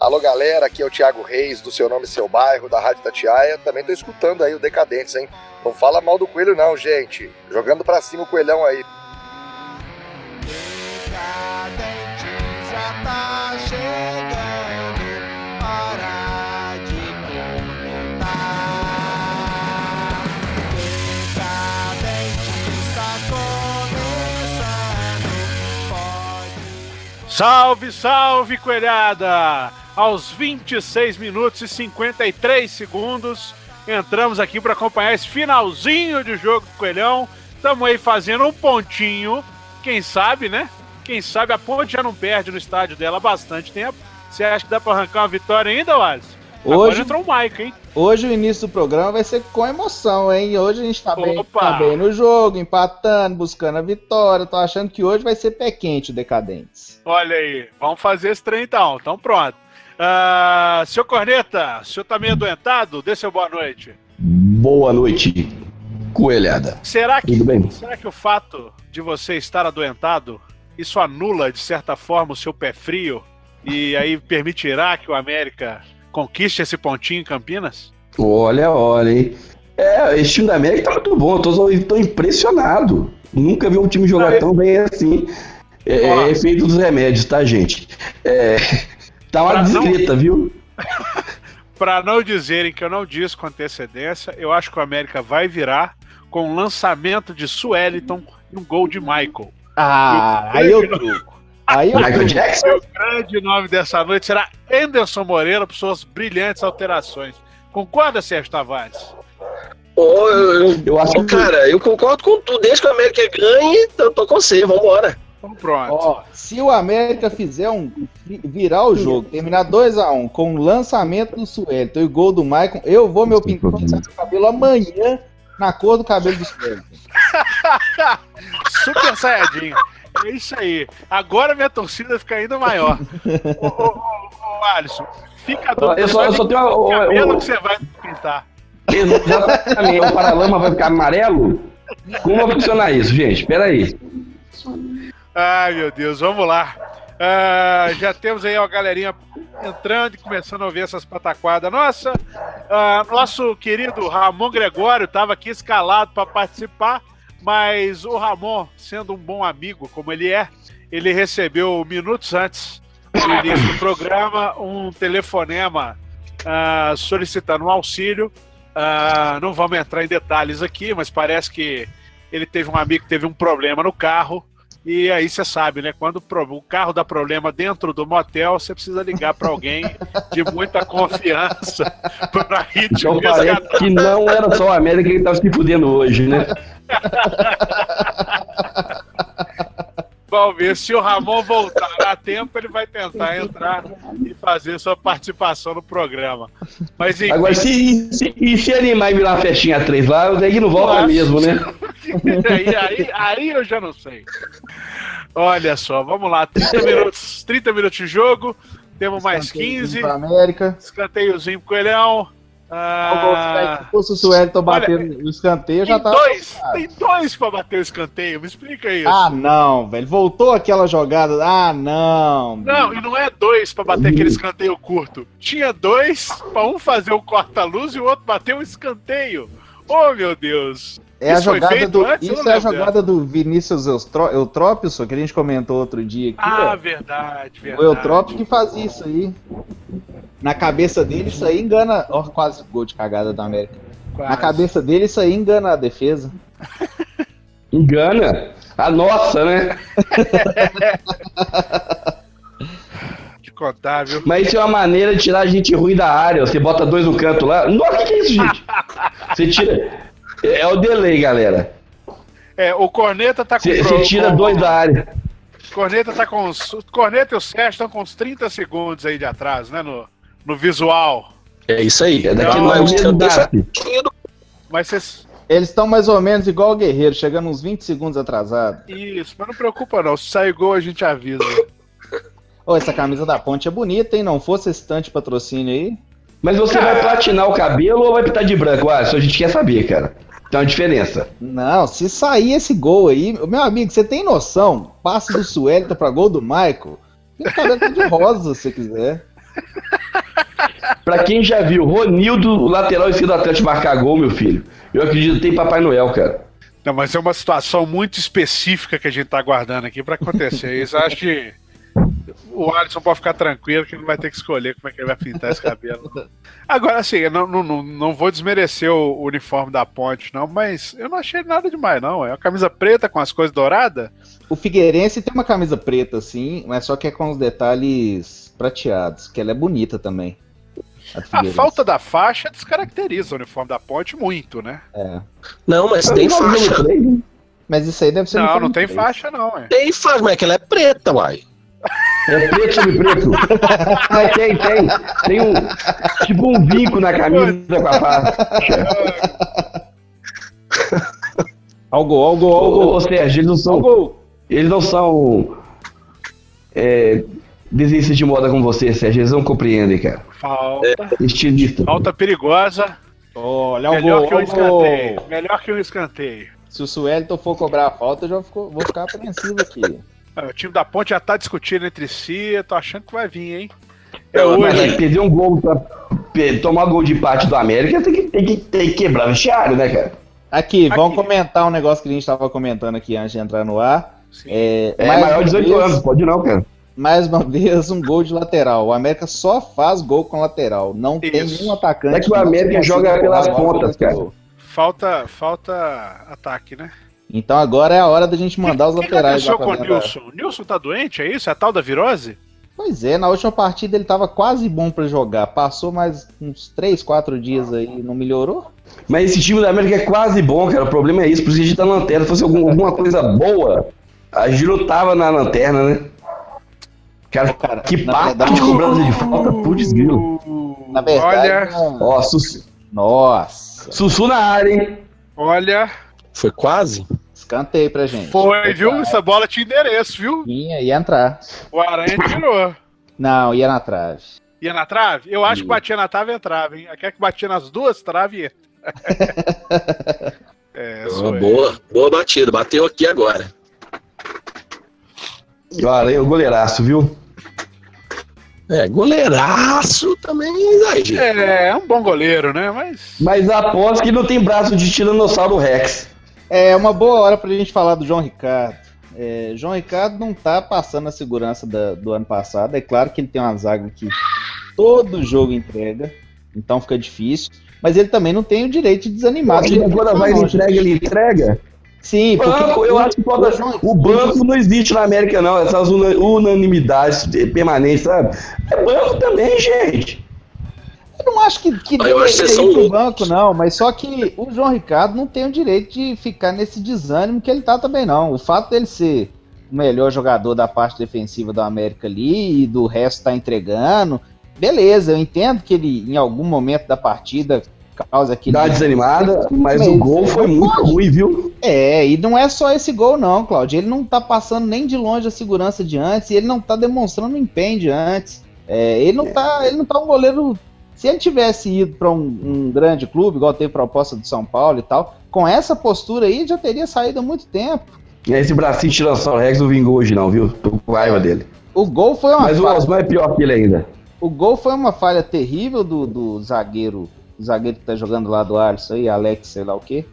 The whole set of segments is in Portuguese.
Alô, galera, aqui é o Thiago Reis, do Seu Nome e Seu Bairro, da Rádio Itatiaia. Também tô escutando aí o Decadentes, hein? Não fala mal do Coelho não, gente. Jogando pra cima o Coelhão aí. Decadente já tá chegando, hora de comentar. Decadente está começando, pode... Salve, salve, coelhada! Aos 26 minutos e 53 segundos, entramos aqui para acompanhar esse finalzinho de jogo do Coelhão. Estamos aí fazendo um pontinho, quem sabe, né? Quem sabe a Ponte já não perde no estádio dela há bastante tempo. Você acha que dá para arrancar uma vitória ainda, Wallace? Agora entrou o Mike, hein? Hoje o início do programa vai ser com emoção, hein? Hoje a gente tá bem no jogo, empatando, buscando a vitória. Tô achando que hoje vai ser pé quente o Decadentes. Olha aí, vamos fazer esse trem então pronto. Seu Corneta, o senhor tá meio adoentado? Dê seu boa noite. Boa noite, coelhada. Será que o fato de você estar adoentado, isso anula, de certa forma, o seu pé frio e aí permitirá que o América conquiste esse pontinho em Campinas? Olha, hein? Esse time da América tá muito bom, eu tô impressionado. Nunca vi um time jogar tão bem assim. É efeito dos remédios, tá, gente? Tá uma desgreta, viu? Pra não dizerem que eu não disse com antecedência, eu acho que o América vai virar com um lançamento de Sueliton e um gol de Michael. Aí eu truco. Michael Jackson? O grande nome dessa noite será Anderson Moreira, por suas brilhantes alterações. Concorda, Sérgio Tavares? Eu acho cara, eu concordo com tudo. Desde que o América ganhe, eu tô com você, vambora. Então pronto. Se o América fizer virar o jogo, terminar 2-1 com o lançamento do Sueliton e o gol do Maicon, eu vou meu pintar o cabelo amanhã na cor do cabelo do Sueliton. Super Saiyajin. É isso aí. Agora minha torcida fica ainda maior. Ô, Alisson, fica doido. Eu só tenho o cabelo que você vai pintar. Exatamente. O Paralama vai ficar amarelo? Como vai funcionar isso, gente? Espera aí. Ai, meu Deus, vamos lá. Já temos aí a galerinha entrando e começando a ouvir essas pataquadas. Nossa, nosso querido Ramon Gregório estava aqui escalado para participar, mas o Ramon, sendo um bom amigo como ele é, ele recebeu minutos antes do início do programa um telefonema solicitando um auxílio. Não vamos entrar em detalhes aqui, mas parece que ele teve um amigo que teve um problema no carro. E aí você sabe, né? Quando o carro dá problema dentro do motel, você precisa ligar para alguém de muita confiança para ir te então parece que não era só a América que estava se fudendo hoje, né? Vamos ver, se o Ramon voltar a tempo, ele vai tentar entrar e fazer sua participação no programa. Mas enfim... Agora, se animar e virar uma festinha 3 lá, o Deg não volta mesmo, né? aí eu já não sei. Olha só, vamos lá, 30 minutos de jogo, temos mais 15. Escanteiozinho pro Coelhão. Se fosse o Sueliton bater no escanteio, já tá. Tem dois pra bater o escanteio, me explica isso. Não, velho. Voltou aquela jogada. Não. Não, e não é 2 pra bater aquele escanteio curto. Tinha 2 pra um fazer o corta-luz e o outro bater um escanteio. Oh, meu Deus. Isso é a jogada do Vinícius Eutrópio, que a gente comentou outro dia aqui. Verdade. O Eutrópio que faz isso aí. Na cabeça dele, isso aí engana... quase gol de cagada da América. Quase. Na cabeça dele, isso aí engana a defesa. Engana? A nossa, né? De contar, viu? Mas isso é uma maneira de tirar a gente ruim da área. Você bota 2 no canto lá. Nossa, que é isso, gente? Você tira... É o delay, galera. O Corneta tá com... Você tira 2 da área. Corneta tá com Corneta e o Sérgio estão com uns 30 segundos aí de atraso, né? No visual. É isso aí. Daqui não é o mesmo Mas vocês... Eles estão mais ou menos igual o Guerreiro, chegando uns 20 segundos atrasado. Isso, mas não preocupa não. Se sair gol, a gente avisa. Essa camisa da Ponte é bonita, hein? Não fosse esse tanto de patrocínio aí. Mas você vai platinar o cabelo ou vai pintar de branco? Isso a gente quer saber, cara. Tem uma diferença. Não, se sair esse gol aí... Meu amigo, você tem noção? Passe do Sueliton pra gol do Michael. Tem cabelo de rosa, se você quiser. Pra quem já viu, Ronildo, o lateral esquerdo do Atlético, marcar gol, meu filho, eu acredito que tem Papai Noel, cara. Não, mas é uma situação muito específica que a gente tá aguardando aqui pra acontecer isso. Acho que o Alisson pode ficar tranquilo que ele não vai ter que escolher como é que ele vai pintar esse cabelo. Agora, assim, eu não vou desmerecer o uniforme da Ponte, não, mas eu não achei nada demais, não. É uma camisa preta com as coisas douradas. O Figueirense tem uma camisa preta, assim, mas só que é com os detalhes prateados, que ela é bonita também. A falta da faixa descaracteriza o uniforme da Ponte muito, né? É. Não, mas tem faixa. Mas isso aí deve ser... Não tem faixa, não. É. Tem faixa, mas é que ela é preta, uai. É preto sobre preto. Mas tem. Tem um, tipo um vinco na camisa com a faixa. Ao gol. Ou seja, eles não são desenhistas de moda como você, Sérgio. Eles não compreendem, cara. Falta. Estilista. Falta perigosa. Olha Melhor o que um gol. escanteio. Melhor que um escanteio. Se o Suelton for cobrar a falta, eu já vou ficar apreensivo aqui. O time da Ponte já tá discutindo entre si. Eu tô achando que vai vir, hein? Mas aí perder um gol pra tomar gol de empate do América tem que quebrar o vestiário, né, cara? Aqui, vamos comentar um negócio que a gente tava comentando aqui antes de entrar no ar. Sim. Maior de 18 anos, pode não, cara. Mais uma vez, um gol de lateral. O América só faz gol com lateral. Não tem nenhum atacante. É que o América joga pelas pontas, cara. Falta ataque, né? Então agora é a hora da gente mandar os laterais lá pra dentro. O que aconteceu com o Nilson? O Nilson tá doente, é isso? É a tal da virose? Pois é, na última partida ele tava quase bom pra jogar. Passou mais uns 3, 4 dias aí, não melhorou? Mas esse time da América é quase bom, cara. O problema é isso, por isso que a gente tá na lanterna. Se fosse alguma coisa boa, a gente não tava na lanterna, né? Cara, que papo de cobrança de falta, putz grilo. Na verdade, ó, Sussu. Nossa. Sussu na área, hein? Olha. Foi quase? Escanteio pra gente. Foi, viu? Essa bola tinha endereço, viu? Ia entrar. O Aranha tirou. Não, ia na trave. Ia na trave? Eu acho que batia na trave e entrava, hein? Aquela que batia nas duas traves Boa batida. Bateu aqui agora. O Aranha é o goleiraço, viu? Goleiraço também, Zaid. É um bom goleiro, né? Mas aposto que não tem braço de Tiranossauro Rex. É uma boa hora pra gente falar do João Ricardo. João Ricardo não tá passando a segurança do ano passado. É claro que ele tem uma zaga que todo jogo entrega, então fica difícil. Mas ele também não tem o direito de desanimar. Agora vai ele entrega. Sim, porque eu acho que o banco não existe na América, não. Essas unanimidades permanentes, sabe? É banco também, gente. Eu não acho que deveria ir pro banco, não, mas só que o João Ricardo não tem o direito de ficar nesse desânimo que ele tá também, não. O fato dele ser o melhor jogador da parte defensiva da América ali e do resto tá entregando, beleza, eu entendo que ele, em algum momento da partida, causa aquele... Dá desanimada, mas o gol foi muito ruim, viu? E não é só esse gol, não, Claudio. Ele não tá passando nem de longe a segurança de antes e ele não tá demonstrando o empenho de antes. Ele não tá um goleiro... Se ele tivesse ido para um grande clube, igual teve proposta do São Paulo e tal, com essa postura aí, já teria saído há muito tempo. Esse bracinho de Tiranossauro Rex não vingou hoje não, viu? Tô com raiva dele. O gol foi uma falha... Mas o Osmar é pior que ele ainda. O gol foi uma falha terrível do zagueiro, o zagueiro que tá jogando lá do Alisson aí, Alex, sei lá o quê.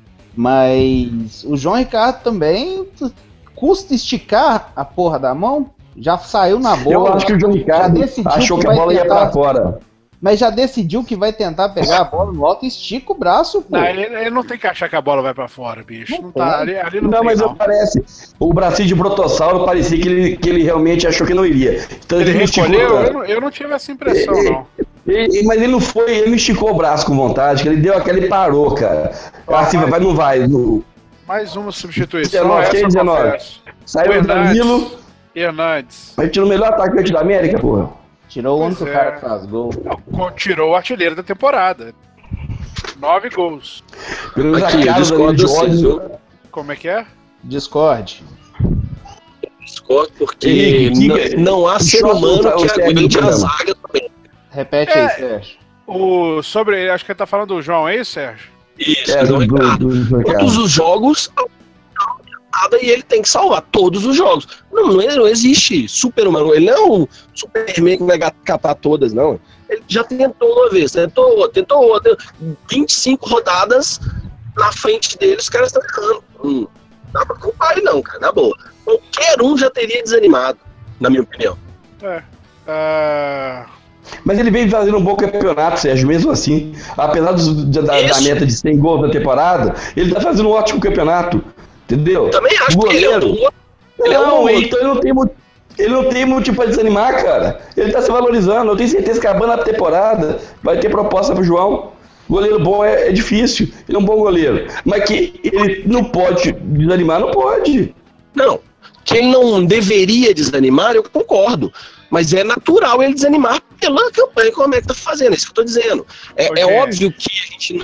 Mas o João Ricardo também custa esticar a porra da mão, já saiu na bola. Eu acho que o João Ricardo achou que a bola ia pra fora. Mas já decidiu que vai tentar pegar a bola no alto e estica o braço, pô. Não, ele não tem que achar que a bola vai pra fora, bicho. Não tá, ali não tem, mas parece. O bracinho de Brotossauro parecia que ele realmente achou que não iria. Então, ele recolheu? Eu não tive essa impressão, não. Mas ele não esticou o braço com vontade, que ele deu aquele parou, cara. Assim, vai, não vai. Mais uma substituição. 19. Saiu o Danilo. Hernandes. Mas tirou o melhor atacante da América, porra. Tirou o único cara que faz gol. Tirou o artilheiro da temporada. 9 gols. Aqui, eu discordo sim. Como é que é? Discorde porque não há ser humano que aguente a zaga também. Repete aí, Sérgio. Acho que ele tá falando do João aí, Sérgio? Isso, João Ricardo. Todos os jogos rodada e ele tem que salvar todos os jogos. Não existe super-humano. Ele não é um Superman que vai catar todas, não. Ele já tentou uma vez, tentou outra. 25 rodadas na frente dele, os caras estão errando. Não dá pra culpar ele não, cara, na boa. Qualquer um já teria desanimado, na minha opinião. Mas ele vem fazendo um bom campeonato, Sérgio, mesmo assim. Apesar da meta de 100 gols na temporada, ele tá fazendo um ótimo campeonato. Entendeu? Também acho que ele é um então ele não tem motivo pra desanimar, cara. Ele tá se valorizando. Eu tenho certeza que acabando a temporada vai ter proposta pro João. Goleiro bom é difícil. Ele é um bom goleiro. Mas que ele não pode desanimar, não pode. Não. Que ele não deveria desanimar, eu concordo. Mas é natural ele desanimar pela campanha que o América tá fazendo. É isso que eu tô dizendo. É óbvio que a gente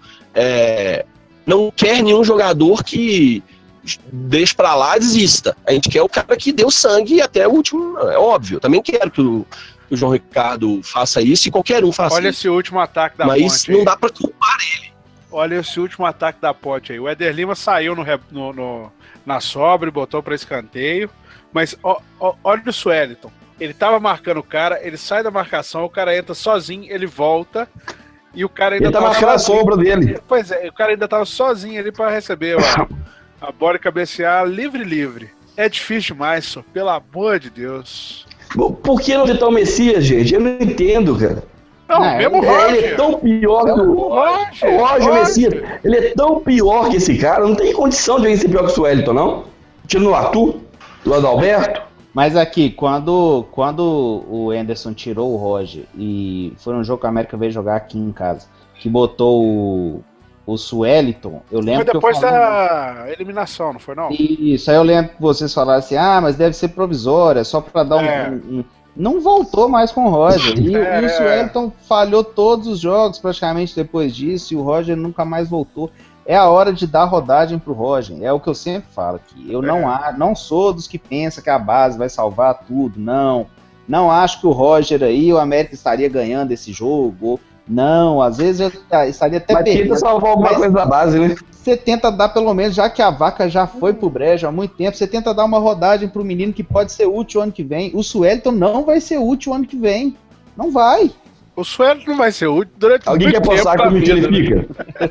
não quer nenhum jogador que deixe pra lá e desista. A gente quer o cara que deu sangue até o último. É óbvio. Eu também quero que o João Ricardo faça isso e qualquer um faça isso. Olha esse último ataque da Ponte. Mas não dá pra culpar ele. Olha esse último ataque da Ponte aí. O Éder Lima saiu na sobra e botou pra escanteio. Mas olha o Sueliton. Ele tava marcando o cara, ele sai da marcação, o cara entra sozinho, ele volta. E o cara ainda tá marcando a sombra dele. Pois é, o cara ainda tava sozinho ali pra receber a bola e cabecear livre. É difícil demais, só, pelo amor de Deus. Por que não tentar o Messias, gente? Eu não entendo, cara. Não, mesmo o Roger. Ele é tão pior que o Roger Messias. Ele é tão pior que esse cara. Não tem condição de alguém ser pior que o Sueliton, não? Tira no Arthur, do Adalberto. Mas aqui, quando o Anderson tirou o Roger e foi um jogo que a América veio jogar aqui em casa, que botou o Sueliton, eu lembro que depois da eliminação, não foi não? Isso, aí eu lembro que vocês falaram assim, mas deve ser provisória, só pra dar um... Não voltou mais com o Roger, e o Sueliton falhou todos os jogos praticamente depois disso, e o Roger nunca mais voltou. É a hora de dar rodagem pro Roger, é o que eu sempre falo aqui. Eu não sou dos que pensa que a base vai salvar tudo, não acho que o Roger aí, o América estaria ganhando esse jogo, não, às vezes eu estaria até perdendo. Mas tenta salvar alguma coisa da base, né? Você tenta dar pelo menos, já que a vaca já foi pro brejo há muito tempo, você tenta dar uma rodagem pro menino que pode ser útil ano que vem. O Sueliton não vai ser útil ano que vem, não vai. O Sueliton não vai ser útil durante alguém muito tempo. Alguém quer postar como que ele fica?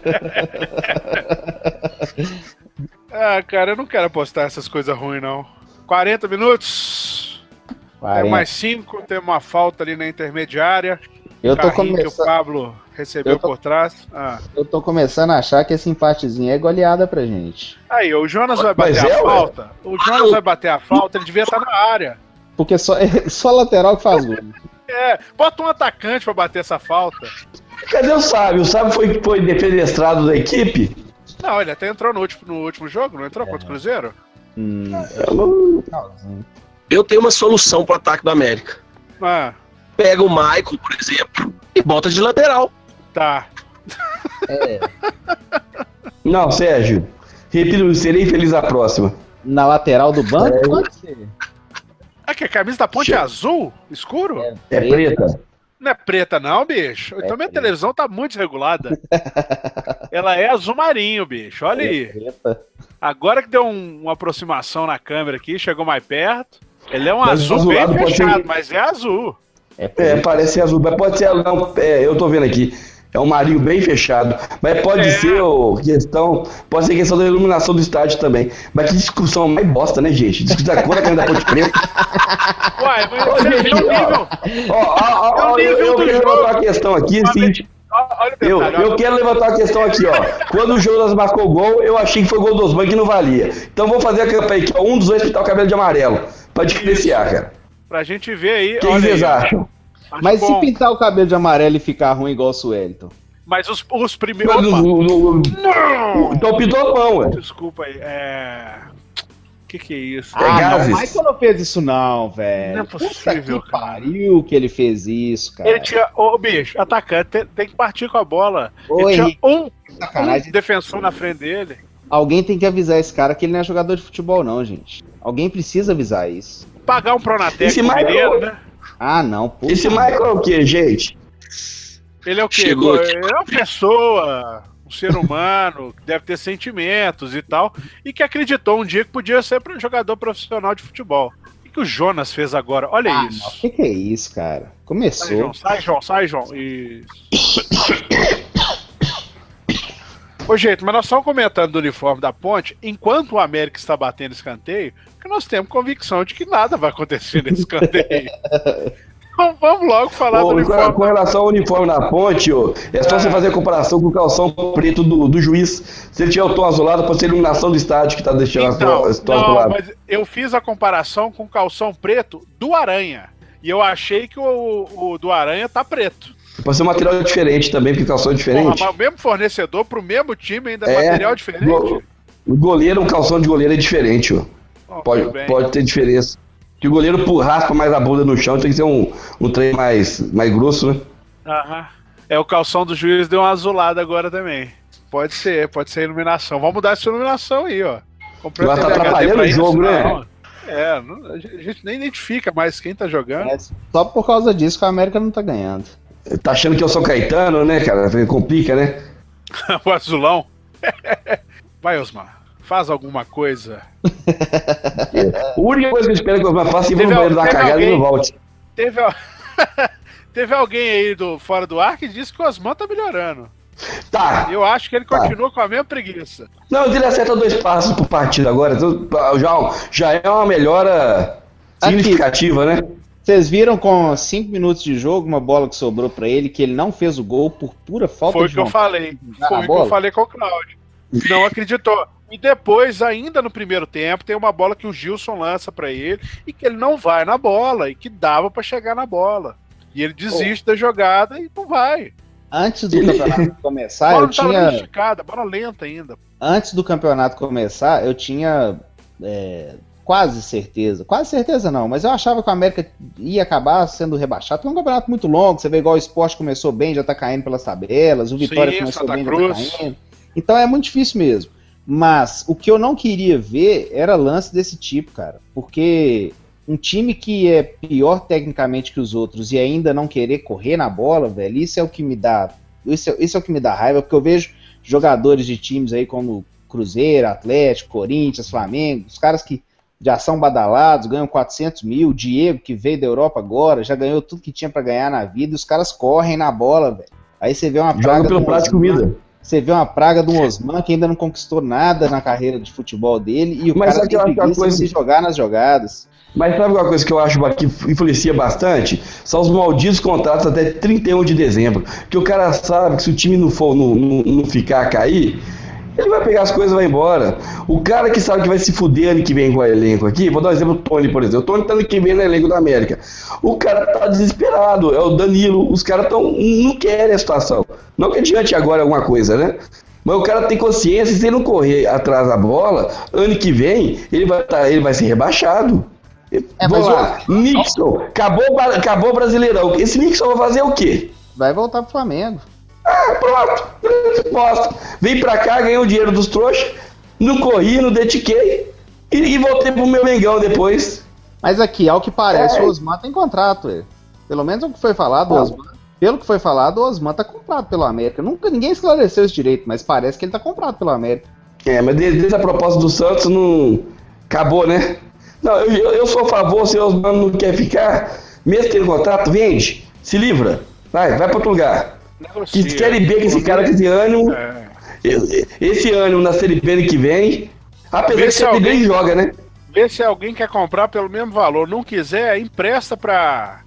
Cara, eu não quero apostar essas coisas ruins, não. 40 minutos. 40. Tem mais 5, tem uma falta ali na intermediária. Eu tô que o Pablo recebeu por trás. Eu tô começando a achar que esse empatezinho é goleada pra gente. Aí, o Jonas vai bater a falta. O Jonas vai bater a falta, ele devia estar na área. Porque só lateral que faz gol. Bota um atacante pra bater essa falta. Cadê o Sábio? O Sábio foi defenestrado da equipe? Não, ele até entrou no último jogo, não entrou contra o Cruzeiro? Eu tenho uma solução pro ataque do América. Pega o Maicon, por exemplo, e bota de lateral. Tá. Não, Sérgio. Repito, serei feliz a próxima. Na lateral do banco? Pode ser. Que a camisa da Ponte é azul? Escuro? É preta. Não é preta não, bicho. Então minha televisão tá muito desregulada. Ela é azul marinho, bicho. Olha aí. Preta. Agora que deu uma aproximação na câmera aqui, chegou mais perto. Ele é um azul bem fechado, mas é azul. Parece azul, mas pode ser. Não, eu tô vendo aqui. É um marinho bem fechado. Mas pode ser pode ser questão da iluminação do estádio também. Mas que discussão mais bosta, né, gente? Discutir a cor da camisa da Ponte Preta. Uai, mas você viu o nível. Eu quero levantar uma questão aqui, assim. Eu quero levantar uma questão aqui, ó. Quando o Jonas marcou o gol, eu achei que foi gol do Osman que não valia. Então vou fazer a campanha aqui, ó. Um dos dois pintar o cabelo de amarelo. Pra diferenciar, cara. Pra gente ver aí. O que vocês acham? Mas se pintar o cabelo de amarelo e ficar ruim igual o Sueliton? Mas os primeiros... Não! Então pintou a mão, ué. Desculpa aí, que é isso? Não, o Michael não fez isso não, velho. Não é possível, que pariu que ele fez isso, cara. Ele tinha... bicho, atacante tem que partir com a bola. Ele tinha um defensor na frente dele. Alguém tem que avisar esse cara que ele não é jogador de futebol não, gente. Alguém precisa avisar isso. Pagar um Pronatec pro Mineiro, né? Não. Esse Michael é o quê, gente? Ele é o quê? Chegou Ele é uma pessoa, um ser humano, que deve ter sentimentos e tal, e que acreditou um dia que podia ser jogador profissional de futebol. O que o Jonas fez agora? Olha isso. O que é isso, cara? Começou. Sai, João. Isso. Ô, gente, mas nós estamos comentando do uniforme da Ponte, enquanto o América está batendo escanteio, que nós temos convicção de que nada vai acontecer nesse escanteio. Então vamos logo falar do uniforme. Com relação ao uniforme da Ponte, é só você fazer a comparação com o calção preto do juiz. Se ele tiver o tom azulado, pode ser a iluminação do estádio que está deixando esse tom azulado. Mas eu fiz a comparação com o calção preto do Aranha. E eu achei que o do Aranha tá preto. Pode ser um material diferente também, porque o calção é diferente. Porra, mas o mesmo fornecedor pro mesmo time ainda é material diferente? O goleiro, um calção de goleiro é diferente, pode ter diferença. Que o goleiro raspa mais a bunda no chão, tem que ser um trem mais grosso, né? Aham. O calção do juiz deu uma azulada agora também. Pode ser iluminação. Vamos mudar essa iluminação aí, ó. Vai estar atrapalhando o jogo, né? A gente nem identifica mais quem tá jogando. Só por causa disso que a América não tá ganhando. Tá achando que eu sou Caetano, né, cara? Complica, né? O azulão. Vai, Osmar. Faz alguma coisa. A única coisa que eu espero que o Osmar faça é ir pro banheiro dar uma cagada e não volte. Teve alguém aí fora do ar que disse que o Osmar tá melhorando. Tá. Eu acho que ele continua com a mesma preguiça. Não, ele acerta 2 passos por partida agora. Então, já é uma melhora significativa, né? Vocês viram com 5 minutos de jogo uma bola que sobrou pra ele, que ele não fez o gol por pura falta de vontade. Foi o que eu falei com o Cláudio. Não acreditou. E depois, ainda no primeiro tempo, tem uma bola que o Gilson lança pra ele e que ele não vai na bola e que dava pra chegar na bola. E ele desiste da jogada e não vai. Antes do campeonato começar, eu tinha... esticada, bola lenta ainda. Antes do campeonato começar, eu tinha quase certeza não, mas eu achava que o América ia acabar sendo rebaixado, porque é um campeonato muito longo, você vê igual o Sport começou bem, já tá caindo pelas tabelas, o Vitória começou bem, já tá caindo. Então é muito difícil mesmo. Mas o que eu não queria ver era lance desse tipo, cara, porque um time que é pior tecnicamente que os outros e ainda não querer correr na bola, velho, isso é o que me dá raiva, porque eu vejo jogadores de times aí como Cruzeiro, Atlético, Corinthians, Flamengo, os caras que já são badalados, ganham 400 mil, Diego, que veio da Europa agora, já ganhou tudo que tinha pra ganhar na vida, e os caras correm na bola, velho. Aí você vê uma praga pelo prato de comida. Você vê uma praga do Osman que ainda não conquistou nada na carreira de futebol dele, e o cara tem preguiça de jogar nas jogadas. Mas sabe uma coisa que eu acho que influencia bastante? São os malditos contratos até 31 de dezembro. Que o cara sabe que se o time não ficar a cair, ele vai pegar as coisas e vai embora. O cara que sabe que vai se fuder ano que vem com o elenco aqui, vou dar um exemplo do Tony, por exemplo. O Tony tá ano que vem no elenco da América. O cara tá desesperado, é o Danilo. Os caras não querem a situação. Não que adiante agora alguma coisa, né? Mas o cara tem consciência, se ele não correr atrás da bola, ano que vem ele vai ser rebaixado. Vamos lá, Nixon, acabou o Brasileirão. Esse Nixon vai fazer o quê? Vai voltar pro Flamengo. Pronto, resposta. Vem pra cá, ganhei o dinheiro dos trouxas, não corri, não dediquei e voltei pro meu Mengão depois. Mas aqui, ao que parece, o Osman tem contrato. Pelo menos o que foi falado, pelo que foi falado, o Osman tá comprado pelo América. Ninguém esclareceu isso direito, mas parece que ele tá comprado pelo América. Mas desde a proposta do Santos não acabou, né? Não, eu sou a favor, se o Osman não quer ficar, mesmo tendo contrato, vende, se livra, vai pra outro lugar. Que Série B, que esse cara com esse ânimo, esse ânimo na Série B que vem, apesar que Série B joga, né? Vê se alguém quer comprar pelo mesmo valor, não quiser, empresta pro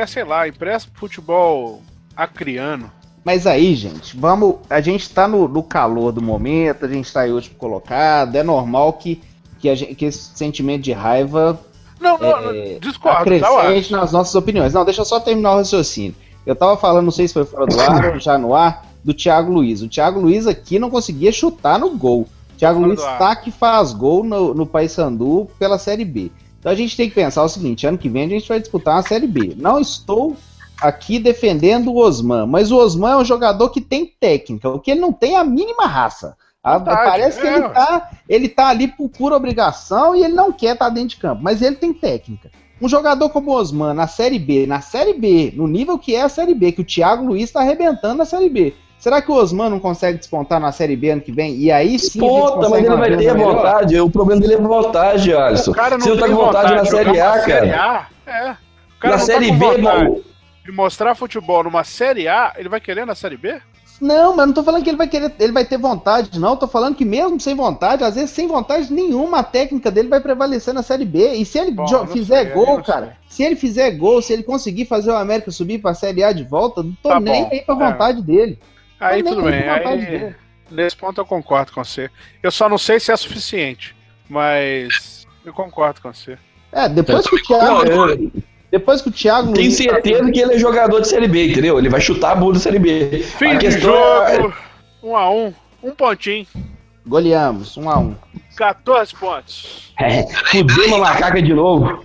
futebol acriano. Mas aí, gente, a gente tá no calor do momento, a gente tá aí último colocado, é normal que esse sentimento de raiva discordo, acrescente nas nossas opiniões. Não, deixa eu só terminar o raciocínio. Eu tava falando, não sei se foi fora do ar ou já no ar, do Thiago Luiz. O Thiago Luiz aqui não conseguia chutar no gol. O Thiago Luiz tá que faz gol no Paysandu pela Série B. Então a gente tem que pensar o seguinte, ano que vem a gente vai disputar uma Série B. Não estou aqui defendendo o Osman, mas o Osman é um jogador que tem técnica, o que ele não tem a mínima raça. Parece que ele tá ali por pura obrigação e ele não quer estar dentro de campo, mas ele tem técnica. Um jogador como o Osman na Série B, no nível que é a Série B, que o Thiago Luiz está arrebentando na Série B. Será que o Osman não consegue despontar na Série B ano que vem? E aí sim. Ponta, mas ele vai ter a vontade. O problema dele é vontade, Alisson. Você não tá com vontade na Série A, cara. O cara na Série B, mano. De mostrar futebol numa Série A, ele vai querer na Série B? Não, mas não tô falando que ele vai querer, ele vai ter vontade, não. Tô falando que mesmo sem vontade, às vezes sem vontade nenhuma, a técnica dele vai prevalecer na Série B. E se ele fizer gol, cara, se ele fizer gol, se ele conseguir fazer o América subir pra Série A de volta, não tô nem aí pra vontade dele. Aí tudo bem, nesse ponto eu concordo com você. Eu só não sei se é suficiente, mas eu concordo com você. Depois que o Thiago... Tenho certeza que ele é jogador de Série B, entendeu? Ele vai chutar a bula da Série B. Fim de jogo, 1-1, um pontinho. Goleamos, 1-1. 14 pontos. Fudemos a macaca de novo.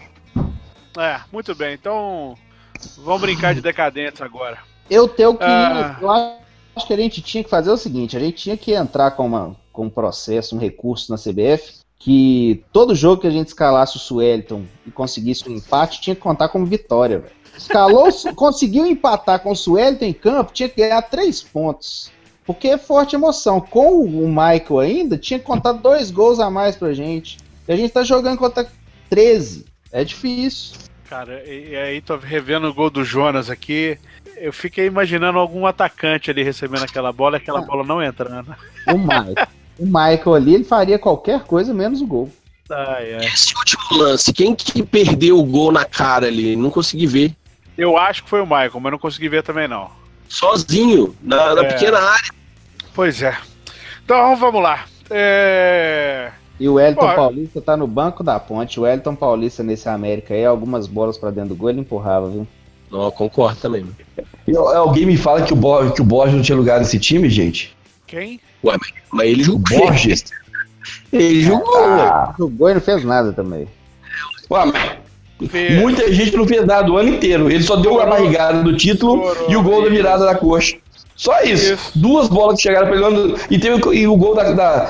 Muito bem, então vamos brincar de decadentes agora. Eu acho que a gente tinha que fazer o seguinte, a gente tinha que entrar com um processo, um recurso na CBF, que todo jogo que a gente escalasse o Suelton e conseguisse um empate, tinha que contar como vitória, velho. Escalou, conseguiu empatar com o Suelton em campo, tinha que ganhar 3 pontos. Porque é forte emoção. Com o Michael ainda, tinha que contar 2 gols a mais pra gente. E a gente tá jogando contra 13. É difícil. Cara, e aí tô revendo o gol do Jonas aqui. Eu fiquei imaginando algum atacante ali recebendo aquela bola e aquela bola não entrando. O Michael ali, ele faria qualquer coisa menos o gol. Esse último lance, quem que perdeu o gol na cara ali? Não consegui ver. Eu acho que foi o Michael, mas não consegui ver também não. Sozinho, na pequena área. Pois é. Então vamos lá. E o Wellington Paulista tá no banco da Ponte. O Wellington Paulista nesse América aí, algumas bolas pra dentro do gol, ele empurrava, viu? Não, concordo também. Alguém me fala que o Borges não tinha lugar nesse time, gente? Quem? Ué, mas ele jogou. Borges? Ele jogou, jogou e não fez nada também. Ué, mas muita gente não fez nada o ano inteiro. Ele só deu a barrigada do título e o gol da virada da coxa. Só isso. 2 bolas que chegaram pra ele e o gol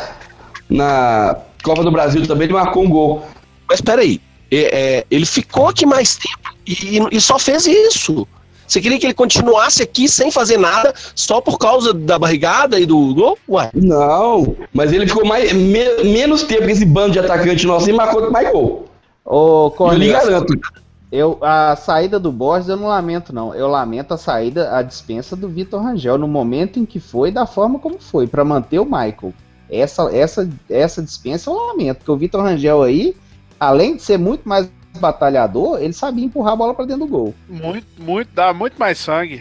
na Copa do Brasil também, ele marcou um gol. Mas peraí, ele ficou aqui mais tempo e só fez isso. Você queria que ele continuasse aqui sem fazer nada só por causa da barrigada e do gol? Ué? Não, mas ele ficou menos tempo que esse bando de atacante nosso e marcou mais gol. Ô, Cornel, eu lhe garanto. A saída do Borges eu não lamento, não. Eu lamento a dispensa do Vitor Rangel no momento em que foi, da forma como foi, para manter o Michael. Essa dispensa eu lamento, porque o Vitor Rangel aí, além de ser muito mais batalhador, ele sabia empurrar a bola pra dentro do gol. Dá muito mais sangue.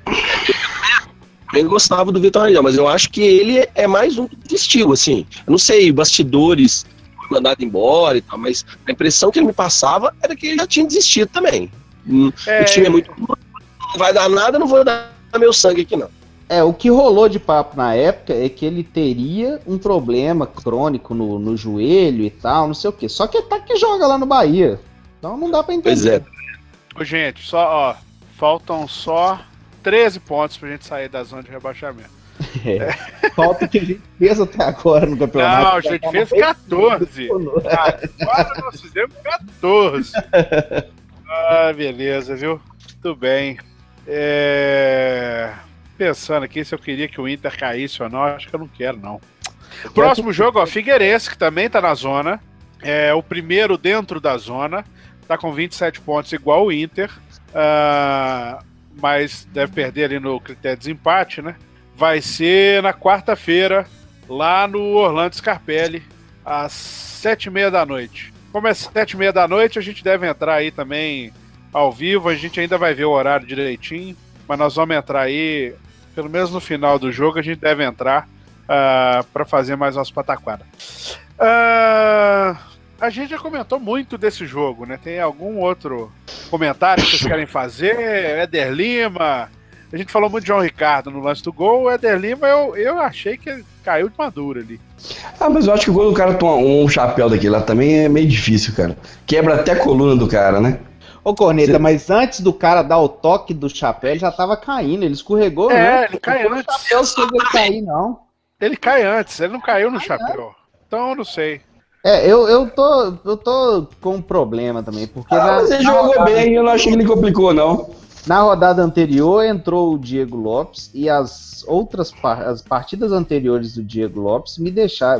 Eu gostava do Vitor Rangel, mas eu acho que ele é mais um de estilo, assim. Eu não sei, bastidores, foi mandado embora e tal, mas a impressão que ele me passava era que ele já tinha desistido também. O time é muito... Não vai dar nada, não vou dar meu sangue aqui, não. O que rolou de papo na época é que ele teria um problema crônico no joelho e tal, não sei o quê. Só que ele tá que joga lá no Bahia. Então não dá pra entender. Pois é. Ô, gente, faltam só 13 pontos pra gente sair da zona de rebaixamento. Falta o que a gente fez até agora no campeonato. Não, a gente fez 14. Agora nós fizemos 14. Beleza, viu? Tudo bem. Pensando aqui se eu queria que o Inter caísse ou não, acho que eu não quero, não. Próximo jogo, Figueirense, que também tá na zona. É o primeiro dentro da zona. Tá com 27 pontos, igual o Inter. Mas deve perder ali no critério de desempate, né? Vai ser na quarta-feira, lá no Orlando Scarpelli, às 7h30 da noite. Como é 7h30 da noite, a gente deve entrar aí também ao vivo. A gente ainda vai ver o horário direitinho, mas nós vamos entrar aí, pelo menos no final do jogo, a gente deve entrar para fazer mais umas pataquadas. A gente já comentou muito desse jogo, né? Tem algum outro comentário que vocês querem fazer? Éder Lima... A gente falou muito de João Ricardo no lance do gol. O Éder Lima, eu achei que ele caiu de madura ali. Mas eu acho que quando o cara toma um chapéu daquele lá também é meio difícil, cara. Quebra até a coluna do cara, né? Ô, Corneta, mas antes do cara dar o toque do chapéu, ele já tava caindo. Ele escorregou, né? Ele cai antes. O chapéu fez ele cair, não. Ele cai antes, ele não caiu no chapéu. Então eu não sei. Eu tô com um problema também, porque... mas ele jogou bem, eu não achei que ele complicou, não. Na rodada anterior entrou o Diego Lopes e as partidas anteriores do Diego Lopes me deixou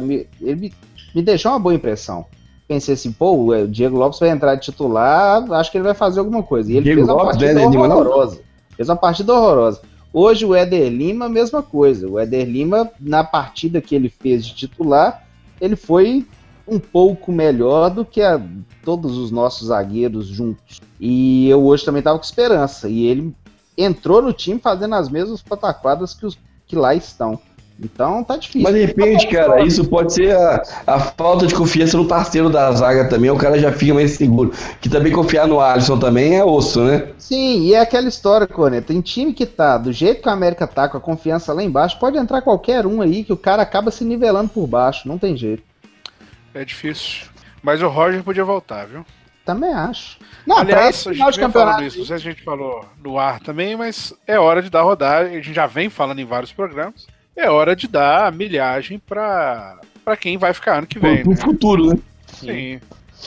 uma boa impressão. Pensei assim, pô, o Diego Lopes vai entrar de titular, acho que ele vai fazer alguma coisa. E ele Diego fez uma Lopes, partida Lima, horrorosa. Fez uma partida horrorosa. Hoje o Éder Lima, mesma coisa. O Éder Lima, na partida que ele fez de titular, ele foi um pouco melhor do que todos os nossos zagueiros juntos. E eu hoje também estava com esperança. E ele entrou no time fazendo as mesmas pataquadas que lá estão. Então tá difícil. Mas de repente, cara, isso pode ser a falta de confiança no parceiro da zaga também. O cara já fica mais seguro. Que também confiar no Alisson também é osso, né? Sim, e é aquela história, Corneta. Tem time que tá do jeito que a América tá, com a confiança lá embaixo, pode entrar qualquer um aí que o cara acaba se nivelando por baixo. Não tem jeito. É difícil. Mas o Roger podia voltar, viu? Também acho. Não, aliás, a gente vem falando isso, não sei se a gente falou no ar também, mas é hora de dar rodada. A gente já vem falando em vários programas. É hora de dar a milhagem pra quem vai ficar ano que vem. Pro futuro, né? Sim.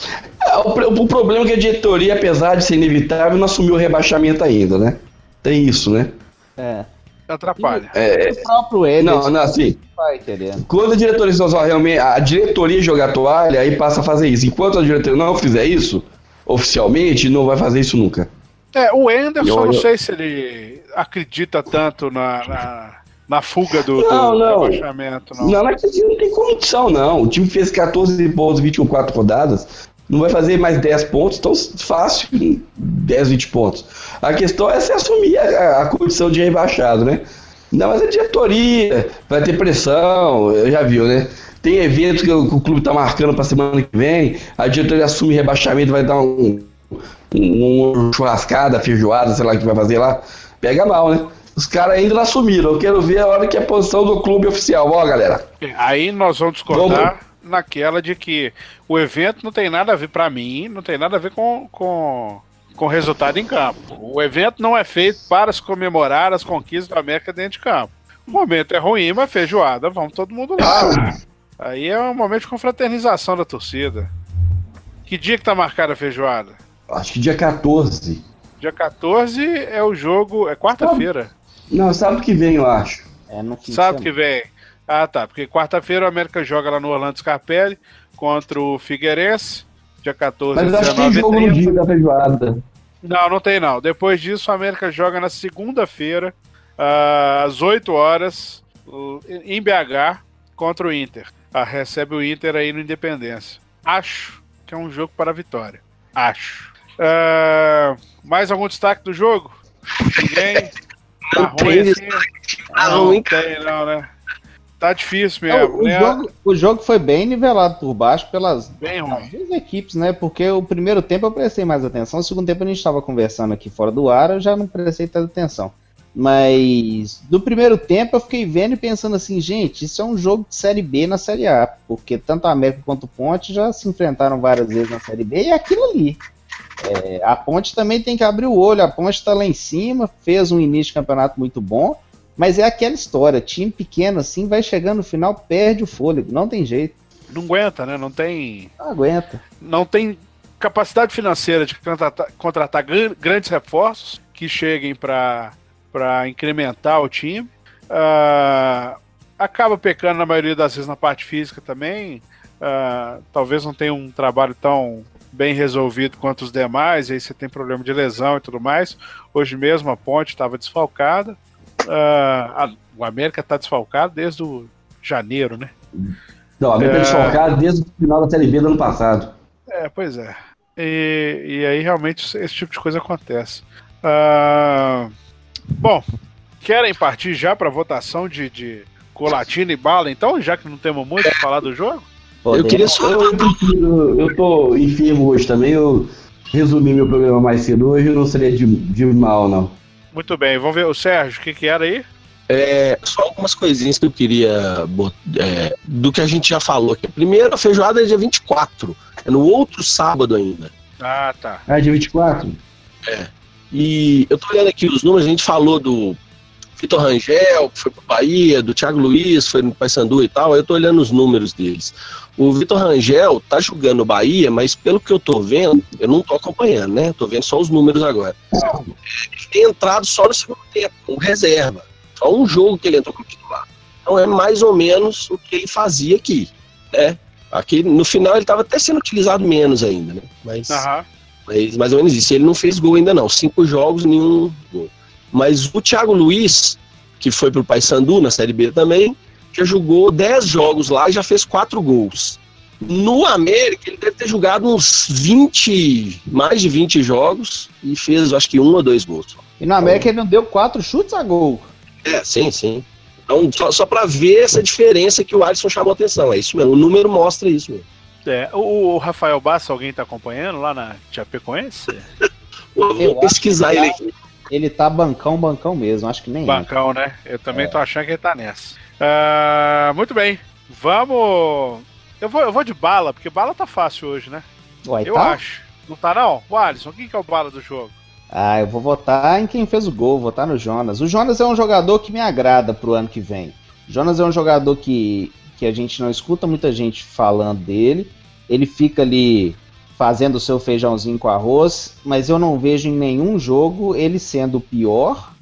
O problema é que a diretoria, apesar de ser inevitável, não assumiu o rebaixamento ainda, né? Tem isso, né? É. Atrapalha. O próprio Ederson não, assim, vai querendo. quando a diretoria realmente, a diretoria jogar toalha, aí passa a fazer isso. Enquanto a diretoria não fizer isso, oficialmente, não vai fazer isso nunca. O Anderson, não sei se ele acredita tanto na fuga do rebaixamento, não. Não tem condição, não. O time fez 14 pontos em 24 rodadas, não vai fazer mais 10 pontos, então fácil, 10, 20 pontos. A questão é se assumir a condição de rebaixado, né? Não, mas a diretoria vai ter pressão, já viu, né? Tem eventos que o clube tá marcando pra semana que vem, a diretoria assume rebaixamento, vai dar uma churrascada, feijoada, sei lá o que vai fazer lá. Pega mal, né? Os caras ainda não assumiram. Eu quero ver a hora que é a posição do clube oficial. Ó, galera. Aí nós vamos discordar naquela de que o evento não tem nada a ver, pra mim, não tem nada a ver com resultado em campo. O evento não é feito para se comemorar as conquistas da América dentro de campo. O momento é ruim, mas feijoada, vamos todo mundo lá. Aí é um momento de confraternização da torcida. Que dia que tá marcada a feijoada? Acho que dia 14. Dia 14 é o jogo, é quarta-feira. Não, sábado que vem, eu acho. Sábado que vem. Ah, tá, porque quarta-feira o América joga lá no Orlando Scarpelli contra o Figueirense, dia 14. Mas acho que tem jogo no dia da feijoada. Não tem não. Depois disso o América joga na segunda-feira, às 8 horas, em BH, contra o Inter. Recebe o Inter aí no Independência. Acho que é um jogo para a vitória. Acho. Mais algum destaque do jogo? Ninguém? Tá ruim assim? Não tem, não, né? Tá difícil mesmo, o jogo foi bem nivelado por baixo pelas duas equipes, né? Porque o primeiro tempo eu prestei mais atenção, o segundo tempo a gente estava conversando aqui fora do ar, eu já não prestei tanta atenção. Mas do primeiro tempo eu fiquei vendo e pensando assim, gente, isso é um jogo de Série B na Série A, porque tanto a América quanto o Ponte já se enfrentaram várias vezes na Série B, e é aquilo ali. A Ponte também tem que abrir o olho, a Ponte está lá em cima, fez um início de campeonato muito bom, mas é aquela história, time pequeno assim, vai chegando no final, perde o fôlego, não tem jeito. Não aguenta, né? Não aguenta. Não tem capacidade financeira de contratar grandes reforços que cheguem para incrementar o time. Acaba pecando na maioria das vezes na parte física também. Talvez não tenha um trabalho tão bem resolvido quanto os demais, e aí você tem problema de lesão e tudo mais. Hoje mesmo a Ponte estava desfalcada. O América está desfalcado desde o janeiro, né? Não, a América está desfalcado desde o final da Série B do ano passado. Pois é. E aí realmente esse tipo de coisa acontece. Bom, querem partir já para a votação de Colatina e Bala, então, já que não temos muito para falar do jogo? Eu queria só. Eu tô enfermo hoje também. Eu resumi meu programa mais cedo hoje. Não seria de mal, não. Muito bem, vamos ver. O Sérgio, o que era aí? Só algumas coisinhas que eu queria do que a gente já falou aqui. Primeiro, a feijoada é dia 24. É no outro sábado ainda. Ah, tá. Dia 24? E eu tô olhando aqui os números. A gente falou do Vitor Rangel, que foi pro Bahia, do Thiago Luiz, foi no Paysandu e tal, aí eu tô olhando os números deles. O Vitor Rangel tá jogando no Bahia, mas pelo que eu tô vendo, eu não tô acompanhando, né? Tô vendo só os números agora. Ele tem entrado só no segundo tempo, com reserva. Só um jogo que ele entrou como titular. Então é mais ou menos o que ele fazia aqui, né? Aqui no final ele estava até sendo utilizado menos ainda, né? Mas mais ou menos isso. Ele não fez gol ainda não. 5 jogos, nenhum gol. Mas o Thiago Luiz, que foi pro Paysandu na Série B também, já jogou 10 jogos lá e já fez 4 gols. No América, ele deve ter jogado uns 20, mais de 20 jogos e fez, acho que 1 ou 2 gols. E no América ele não deu 4 chutes a gol. Sim. Então, só para ver essa diferença que o Alisson chamou a atenção. É isso mesmo, o número mostra isso mesmo. O Rafael Bassa, alguém tá acompanhando lá na Chapecoense? Eu vou pesquisar ele aqui. Ele tá bancão mesmo, acho que nem bancão, né? Eu também tô achando que ele tá nessa. Muito bem, vamos... Eu vou de bala, porque bala tá fácil hoje, né? Uai, eu tá? acho. Não tá não? O Alisson, quem que é o bala do jogo? Eu vou votar em quem fez o gol, vou votar no Jonas. O Jonas é um jogador que me agrada pro ano que vem. O Jonas é um jogador que a gente não escuta muita gente falando dele. Ele fica ali fazendo o seu feijãozinho com arroz, mas eu não vejo em nenhum jogo ele sendo o pior.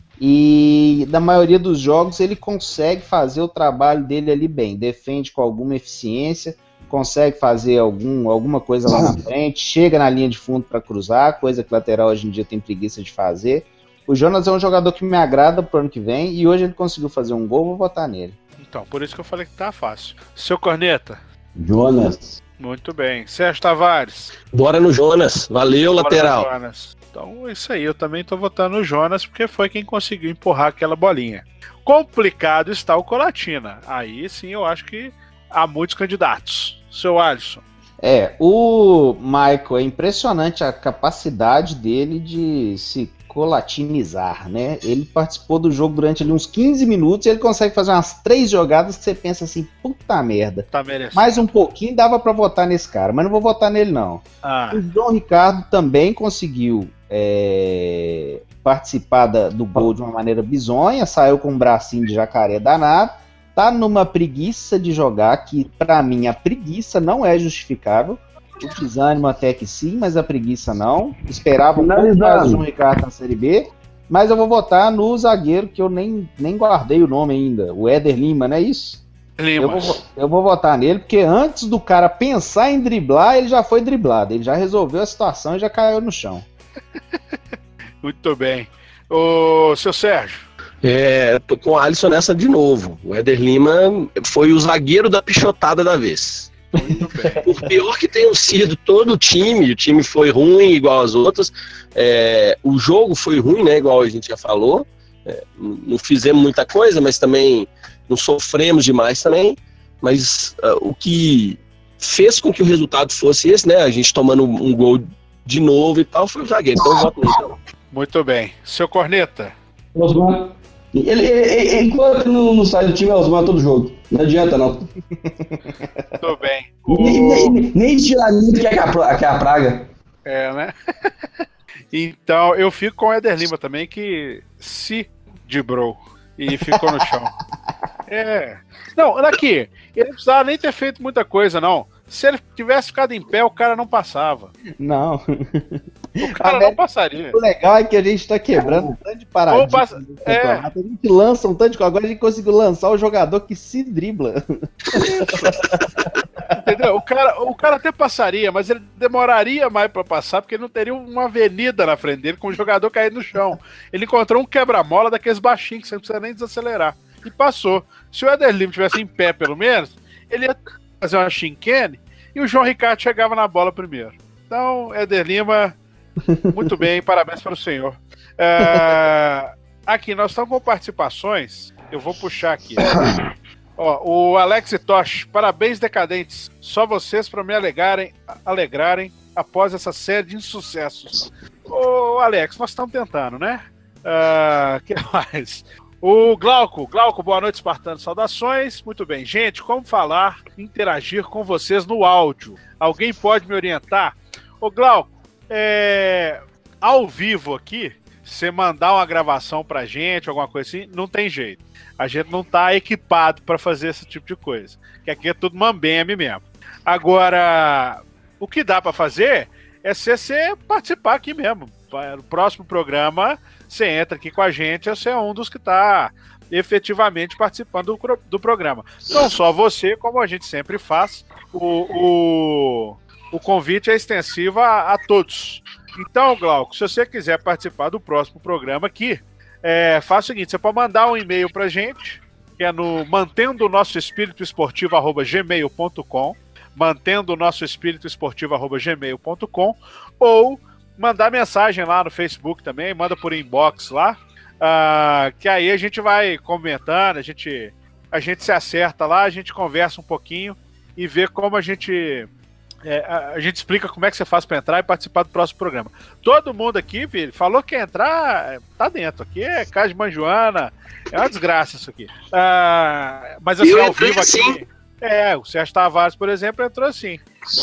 E na maioria dos jogos ele consegue fazer o trabalho dele ali bem. Defende com alguma eficiência, consegue fazer alguma coisa lá na frente, chega na linha de fundo para cruzar, coisa que lateral hoje em dia tem preguiça de fazer. O Jonas é um jogador que me agrada pro ano que vem e hoje ele conseguiu fazer um gol, vou votar nele. Então, por isso que eu falei que tá fácil. Seu Corneta? Jonas. Muito bem. Sérgio Tavares? Bora no Jonas. Valeu, Bora lateral. no Jonas. Então, é isso aí. Eu também tô votando no Jonas porque foi quem conseguiu empurrar aquela bolinha. Complicado está o Colatina. Aí sim eu acho que há muitos candidatos. Seu Alisson? O Michael, é impressionante a capacidade dele de se colatinizar, né? Ele participou do jogo durante ali uns 15 minutos e ele consegue fazer umas 3 jogadas que você pensa assim, puta merda. Tá merecendo. Mais um pouquinho dava pra votar nesse cara, mas não vou votar nele não. O João Ricardo também conseguiu participar do gol de uma maneira bizonha, saiu com um bracinho de jacaré danado, tá numa preguiça de jogar, que pra mim a preguiça não é justificável. O desânimo até que sim, mas a preguiça não. Esperava um pouco mais o João Ricardo na Série B, mas eu vou votar no zagueiro que eu nem guardei o nome ainda, o Éder Lima, não é isso? Lima. Eu vou votar nele, porque antes do cara pensar em driblar, ele já foi driblado, ele já resolveu a situação e já caiu no chão. Muito bem. O seu Sérgio? Tô com o Alisson nessa de novo. O Éder Lima foi o zagueiro da pichotada da vez. Por pior que tenha sido todo o time foi ruim igual as outras. O jogo foi ruim, né? Igual a gente já falou. Não fizemos muita coisa, mas também não sofremos demais também. Mas o que fez com que o resultado fosse esse, né? A gente tomando um gol de novo e tal, foi o zagueiro. Então eu voto nele. Então. Muito bem. Seu Corneta? Osman. Enquanto não sai do time, é Osman todo jogo. Não adianta, não. Tudo bem. Nem estiramento que é a praga. Né? Então, eu fico com o Éder Lima também, que se dibrou e ficou no chão. Não, daqui, ele não precisava nem ter feito muita coisa, não. Se ele tivesse ficado em pé, o cara não passava. Não. O cara não passaria. O legal é que a gente tá quebrando um tanto de paradigma do campeonato. A gente lança um tanto de coisa. Agora a gente conseguiu lançar o jogador que se dribla. Entendeu? O cara até passaria, mas ele demoraria mais pra passar, porque ele não teria uma avenida na frente dele com o jogador caído no chão. Ele encontrou um quebra-mola daqueles baixinhos que você não precisa nem desacelerar. E passou. Se o Éder Lima tivesse em pé, pelo menos, ele ia fazer uma chinquene e o João Ricardo chegava na bola primeiro. Então, Éder Lima, muito bem, parabéns para o senhor. Aqui, nós estamos com participações. Eu vou puxar aqui. O Alex e Tosh, parabéns, decadentes. Só vocês para me alegrarem após essa série de insucessos. Ô, Alex, nós estamos tentando, né? Que mais? O Glauco, boa noite, espartano, saudações. Muito bem, gente, como falar, interagir com vocês no áudio? Alguém pode me orientar? Ô Glauco, ao vivo aqui, você mandar uma gravação pra gente, alguma coisa assim, não tem jeito. A gente não tá equipado pra fazer esse tipo de coisa. Que aqui é tudo mambeme mesmo. Agora, o que dá pra fazer é você participar aqui mesmo. No próximo programa, você entra aqui com a gente, você é um dos que tá efetivamente participando do programa. Não só você, como a gente sempre faz, o convite é extensivo a todos. Então, Glauco, se você quiser participar do próximo programa aqui, faça o seguinte, você pode mandar um e-mail pra gente, que é no mantendo o nosso espírito esportivo@gmail.com, mantendo o nosso espírito esportivo@gmail.com, ou mandar mensagem lá no Facebook também, manda por inbox lá, que aí a gente vai comentando, a gente se acerta lá, a gente conversa um pouquinho e vê como a gente explica como é que você faz para entrar e participar do próximo programa. Todo mundo aqui, filho, falou que quer entrar, tá dentro. Aqui é casa de Manjoana, é uma desgraça isso aqui. Mas assim, ao vivo aqui... o Sérgio Tavares, por exemplo, entrou assim.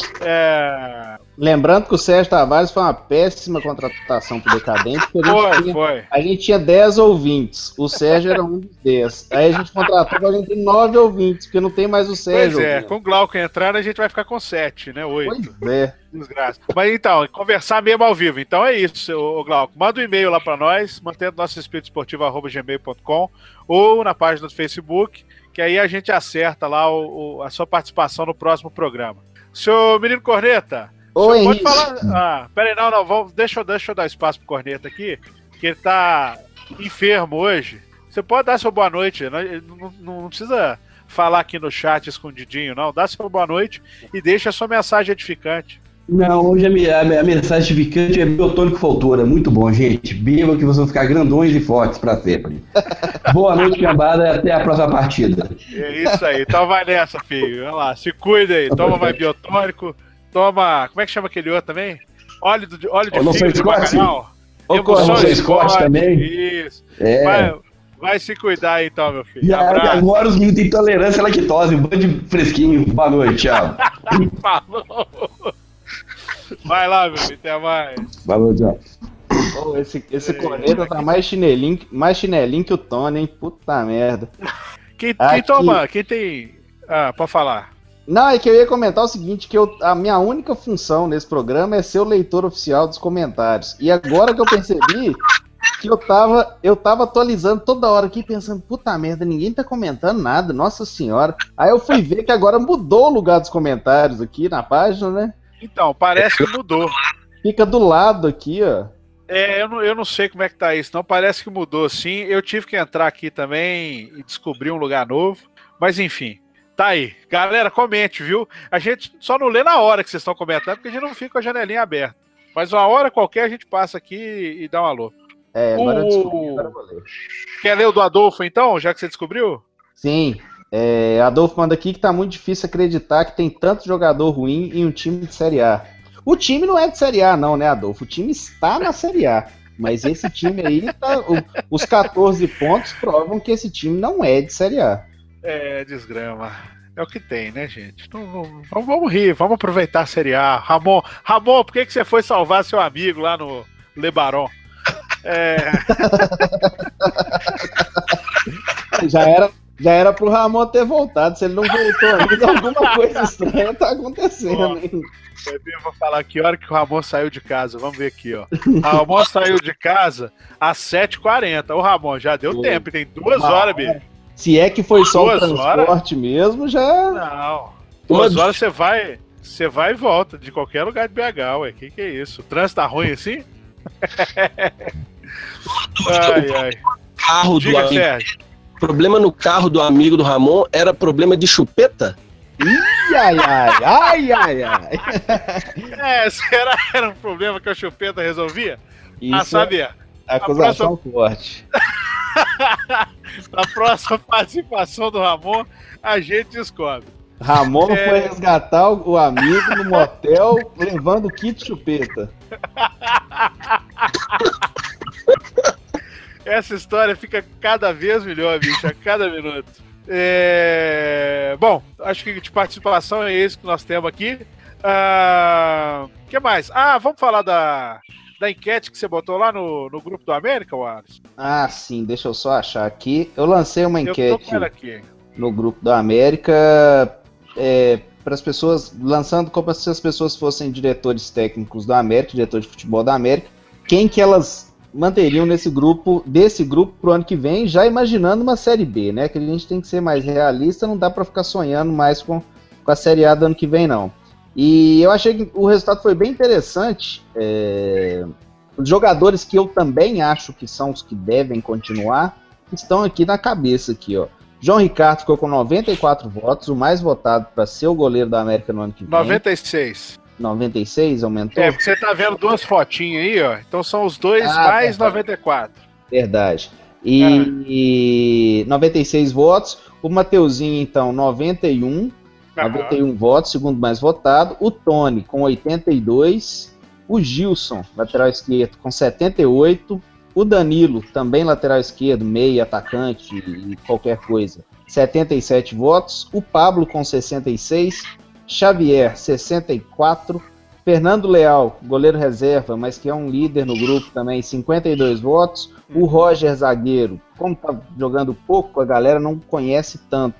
Lembrando que o Sérgio Tavares foi uma péssima contratação pro Decadente, porque a gente tinha 10 ouvintes, o Sérgio era um dos 10. Aí a gente contratou, a gente tem 9 ouvintes, porque não tem mais o Sérgio. Pois com o Glauco entrando, a gente vai ficar com 7, né? 8. Pois é. Desgraça. Mas então, conversar mesmo ao vivo. Então é isso, ô Glauco. Manda um e-mail lá pra nós, mantendo nosso espírito esportivo@gmail.com, ou na página do Facebook, que aí a gente acerta lá a sua participação no próximo programa. Seu menino Corneta, Oi, pode falar... peraí, não, deixa eu dar espaço pro Corneta aqui, que ele tá enfermo hoje. Você pode dar sua boa noite, não precisa falar aqui no chat escondidinho, não. Dá sua boa noite e deixa a sua mensagem edificante. Não, hoje a mensagem edificante é biotônico Foltura. Muito bom, gente. Beba que vocês vão ficar grandões e fortes pra sempre. Boa noite, cambada, e até a próxima partida. É isso aí. Então vai nessa, filho. Vai lá, se cuida aí. Toma mais biotônico. Toma... Como é que chama aquele outro também? Óleo de fígado de bacalhau. Emulsão Scott também. Isso. Vai se cuidar aí, então, meu filho. E agora os meninos têm intolerância à lactose. Um bando de fresquinho. Boa noite, tchau. Falou. Vai lá, meu filho, até mais. Valeu, tchau. Esse Corneta tá mais chinelinho que o Tony, hein? Puta merda. Quem tem... pode falar. Não, é que eu ia comentar o seguinte, que a minha única função nesse programa é ser o leitor oficial dos comentários. E agora que eu percebi que eu tava atualizando toda hora aqui, pensando, puta merda, ninguém tá comentando nada, nossa senhora. Aí eu fui ver que agora mudou o lugar dos comentários aqui na página, né? Então, parece que mudou. Fica do lado aqui, ó. Eu não sei como é que tá isso, não. Parece que mudou, sim. Eu tive que entrar aqui também e descobrir um lugar novo. Mas, enfim, tá aí. Galera, comente, viu? A gente só não lê na hora que vocês estão comentando, porque a gente não fica com a janelinha aberta. Mas uma hora qualquer a gente passa aqui e dá um alô. Agora eu descobri, agora eu vou ler. Quer ler o do Adolfo, então, já que você descobriu? Sim. Adolfo manda aqui que tá muito difícil acreditar que tem tanto jogador ruim em um time de Série A. O time não é de Série A, não, né, Adolfo? O time está na Série A. Mas esse time aí, os 14 pontos provam que esse time não é de Série A. Desgrama. É o que tem, né, gente? Vamos rir, vamos aproveitar a Série A. Ramon, por que você foi salvar seu amigo lá no Lebaron? Já era pro Ramon ter voltado. Se ele não voltou ainda, alguma coisa estranha tá acontecendo, hein? Eu vou falar que hora que o Ramon saiu de casa. Vamos ver aqui, ó. O Ramon saiu de casa às 7h40. O Ramon já deu tempo, tem 2 horas, bicho. Se é que foi só o transporte mesmo, já... Não. 2 horas você vai e volta de qualquer lugar de BH, ué. Que é isso? O trânsito tá ruim assim? Ai. Carro Diga, do Sérgio. O problema no carro do amigo do Ramon era problema de chupeta? Ai. Será que era um problema que a chupeta resolvia? Isso sabia? Acusação forte. Na próxima participação do Ramon, a gente descobre. Ramon foi resgatar o amigo no motel levando o kit chupeta. Essa história fica cada vez melhor, bicho, a cada minuto. Bom, acho que de participação é isso que nós temos aqui. O que mais? Vamos falar da enquete que você botou lá no grupo do América, Wallace? Ah, sim, deixa eu só achar aqui. Eu lancei uma Eu tô enquete com ela aqui. no grupo do América para as pessoas, lançando como se as pessoas fossem diretores técnicos do América, diretor de futebol da América, quem que elas manteriam desse grupo pro ano que vem, já imaginando uma Série B, né? Que a gente tem que ser mais realista, não dá para ficar sonhando mais com a Série A do ano que vem, não. E eu achei que o resultado foi bem interessante. Os jogadores que eu também acho que são os que devem continuar estão aqui na cabeça aqui, ó. João Ricardo ficou com 94 votos, o mais votado para ser o goleiro da América no ano que vem. 96. 96, aumentou? Porque você tá vendo duas fotinhas aí, ó. Então são os dois mais 94. Verdade. E 96 votos. O Mateuzinho, então, 91 votos, segundo mais votado. O Tony, com 82. O Gilson, lateral esquerdo, com 78. O Danilo, também lateral esquerdo, meio, atacante e qualquer coisa, 77 votos. O Pablo, com 66. Xavier, 64. Fernando Leal, goleiro reserva, mas que é um líder no grupo também, 52 votos. O Roger, zagueiro, como tá jogando pouco, a galera não conhece tanto,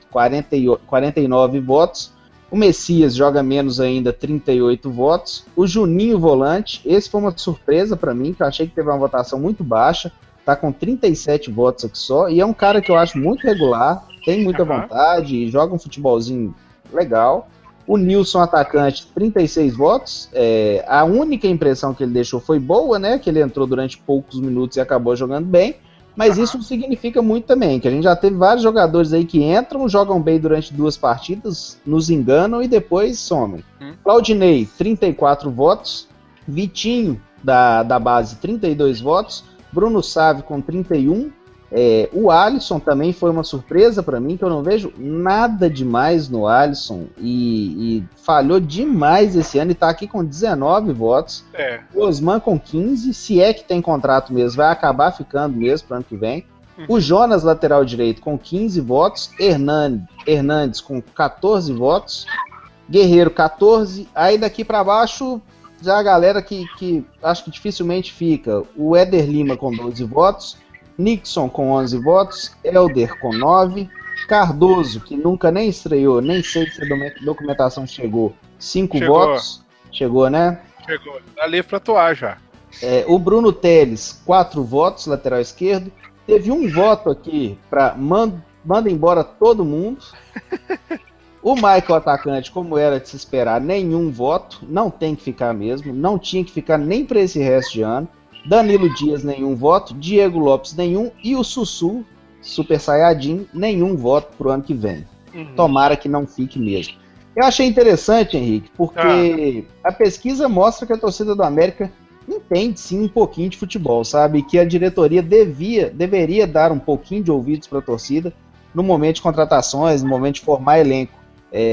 49 votos. O Messias joga menos ainda, 38 votos. O Juninho, volante, esse foi uma surpresa para mim, que eu achei que teve uma votação muito baixa, tá com 37 votos aqui só, e é um cara que eu acho muito regular, tem muita vontade, joga um futebolzinho legal. O Nilson, atacante, 36 votos. A única impressão que ele deixou foi boa, né? Que ele entrou durante poucos minutos e acabou jogando bem. Mas isso significa muito também, que a gente já teve vários jogadores aí que entram, jogam bem durante 2 partidas, nos enganam e depois somem. Claudinei, 34 votos. Vitinho, da base, 32 votos. Bruno Sávio, com 31. O Alisson também foi uma surpresa para mim, que eu não vejo nada demais no Alisson e falhou demais esse ano e tá aqui com 19 votos. O Osman com 15, se é que tem contrato mesmo, vai acabar ficando mesmo pro ano que vem. O Jonas, lateral direito, com 15 votos. Hernandes com 14 votos. Guerreiro, 14. Aí daqui para baixo, já a galera que acho que dificilmente fica. O Éder Lima com 12 votos. Nixon com 11 votos, Helder com 9, Cardoso, que nunca nem estreou, nem sei se a documentação chegou, 5 votos. Chegou, né? Chegou, tá ali pra atuar já. O Bruno Teles, 4 votos, lateral esquerdo. Teve um voto aqui para manda embora todo mundo. O Michael, atacante, como era de se esperar, nenhum voto, não tem que ficar mesmo, não tinha que ficar nem para esse resto de ano. Danilo Dias, nenhum voto. Diego Lopes, nenhum. E o Sussu, Super Saiyajin, nenhum voto pro ano que vem. Tomara que não fique mesmo. Eu achei interessante, Henrique, porque a pesquisa mostra que a torcida do América entende sim um pouquinho de futebol, sabe? Que a diretoria deveria dar um pouquinho de ouvidos para a torcida no momento de contratações, no momento de formar elenco.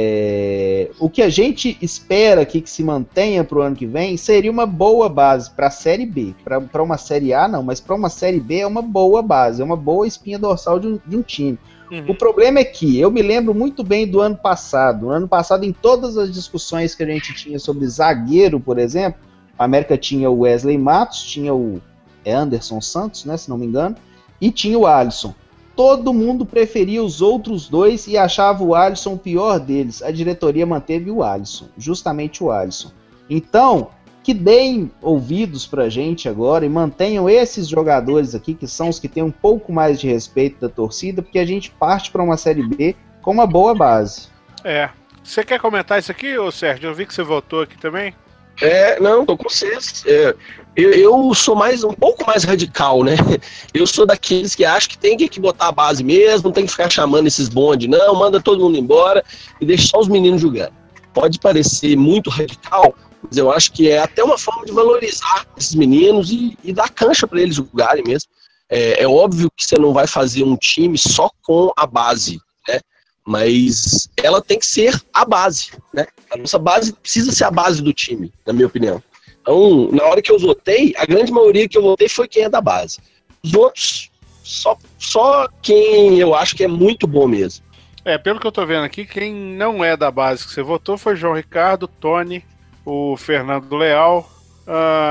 O que a gente espera aqui que se mantenha para o ano que vem seria uma boa base para a Série B. Para uma Série A não, mas para uma Série B é uma boa base, é uma boa espinha dorsal de um time. O problema é que eu me lembro muito bem do ano passado. No ano passado, em todas as discussões que a gente tinha sobre zagueiro, por exemplo, a América tinha o Wesley Matos, tinha o Anderson Santos, né, se não me engano, e tinha o Alisson. Todo mundo preferia os outros dois e achava o Alisson o pior deles. A diretoria manteve o Alisson, justamente o Alisson. Então, que deem ouvidos pra gente agora e mantenham esses jogadores aqui, que são os que têm um pouco mais de respeito da torcida, porque a gente parte para uma Série B com uma boa base. Você quer comentar isso aqui, ô Sérgio? Eu vi que você votou aqui também. Não, tô com vocês. Eu sou um pouco mais radical, né? Eu sou daqueles que acham que tem que botar a base mesmo, não tem que ficar chamando esses bondes, não, manda todo mundo embora e deixa só os meninos jogando. Pode parecer muito radical, mas eu acho que é até uma forma de valorizar esses meninos e dar cancha para eles jogarem mesmo. É óbvio que você não vai fazer um time só com a base, né? Mas ela tem que ser a base, né? A nossa base precisa ser a base do time, na minha opinião. Então, na hora que eu votei, a grande maioria que eu votei foi quem é da base. Os outros, só quem eu acho que é muito bom mesmo. Pelo que eu tô vendo aqui, quem não é da base que você votou foi João Ricardo, Tony, o Fernando Leal,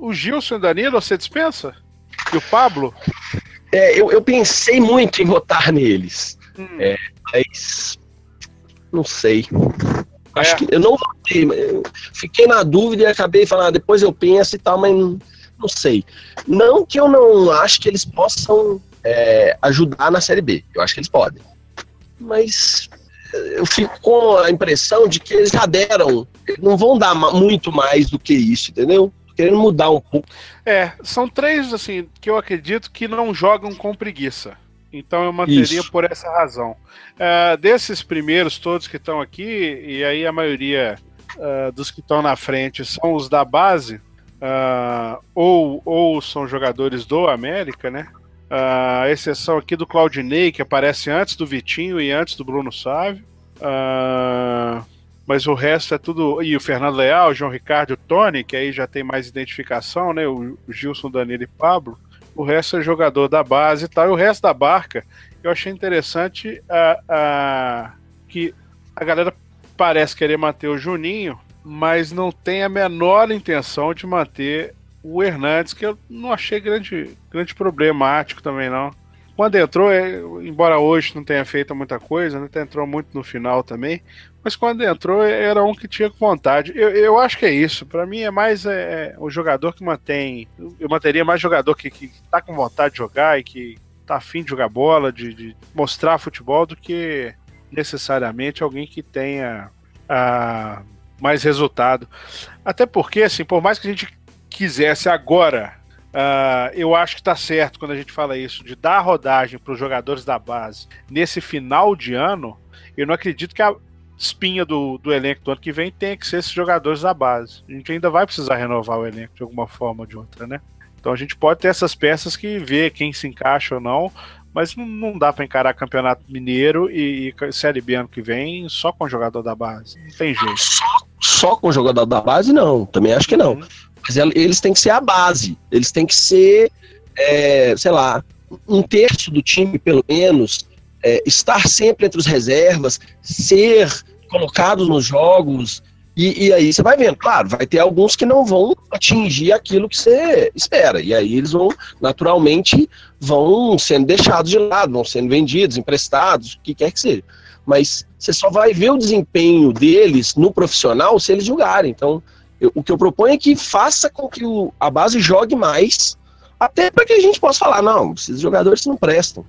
O Gilson e o Danilo, você dispensa? E o Pablo? Eu pensei muito em votar neles. Mas não sei. Acho que eu não votei. Eu fiquei na dúvida e acabei falando, depois eu penso e tal, mas não sei. Não que eu não acho que eles possam ajudar na Série B. Eu acho que eles podem. Mas eu fico com a impressão de que eles já deram. Eles não vão dar muito mais do que isso, entendeu? Querendo mudar um pouco. São 3, assim, que eu acredito que não jogam com preguiça. Então eu manteria Isso. por essa razão. Desses primeiros todos que estão aqui, e aí a maioria dos que estão na frente são os da base, ou são jogadores do América, né? A exceção aqui do Claudinei, que aparece antes do Vitinho e antes do Bruno Sávio. Mas o resto é tudo... E o Fernando Leal, o João Ricardo e o Tony, que aí já tem mais identificação, né? O Gilson, Danilo e Pablo. O resto é jogador da base e tal. E o resto da barca, eu achei interessante que a galera parece querer manter o Juninho, mas não tem a menor intenção de manter o Hernandes, que eu não achei grande problemático também, não. Quando entrou, embora hoje não tenha feito muita coisa, né, entrou muito no final também, mas quando entrou era um que tinha vontade. Eu acho que é isso. Para mim é mais o jogador que mantém. Eu manteria mais jogador que tá com vontade de jogar e que tá afim de jogar bola, de mostrar futebol, do que necessariamente alguém que tenha mais resultado. Até porque, assim, por mais que a gente quisesse agora, eu acho que tá certo quando a gente fala isso, de dar rodagem para os jogadores da base nesse final de ano. Eu não acredito que a espinha do elenco do ano que vem tenha que ser esses jogadores da base. A gente ainda vai precisar renovar o elenco de alguma forma ou de outra, né? Então a gente pode ter essas peças que vê quem se encaixa ou não, mas não dá para encarar Campeonato Mineiro e Série B ano que vem só com o jogador da base. Não tem jeito. Só com o jogador da base, não. Também acho que não. Mas eles têm que ser a base. Eles têm que ser, sei lá, 1/3 do time, pelo menos, estar sempre entre os reservas, ser colocados nos jogos. E aí você vai vendo, claro, vai ter alguns que não vão atingir aquilo que você espera. E aí eles vão, naturalmente, vão sendo deixados de lado, vão sendo vendidos, emprestados, o que quer que seja. Mas você só vai ver o desempenho deles no profissional se eles jogarem. Então, o que eu proponho é que faça com que a base jogue mais, até para que a gente possa falar, não, esses jogadores não prestam.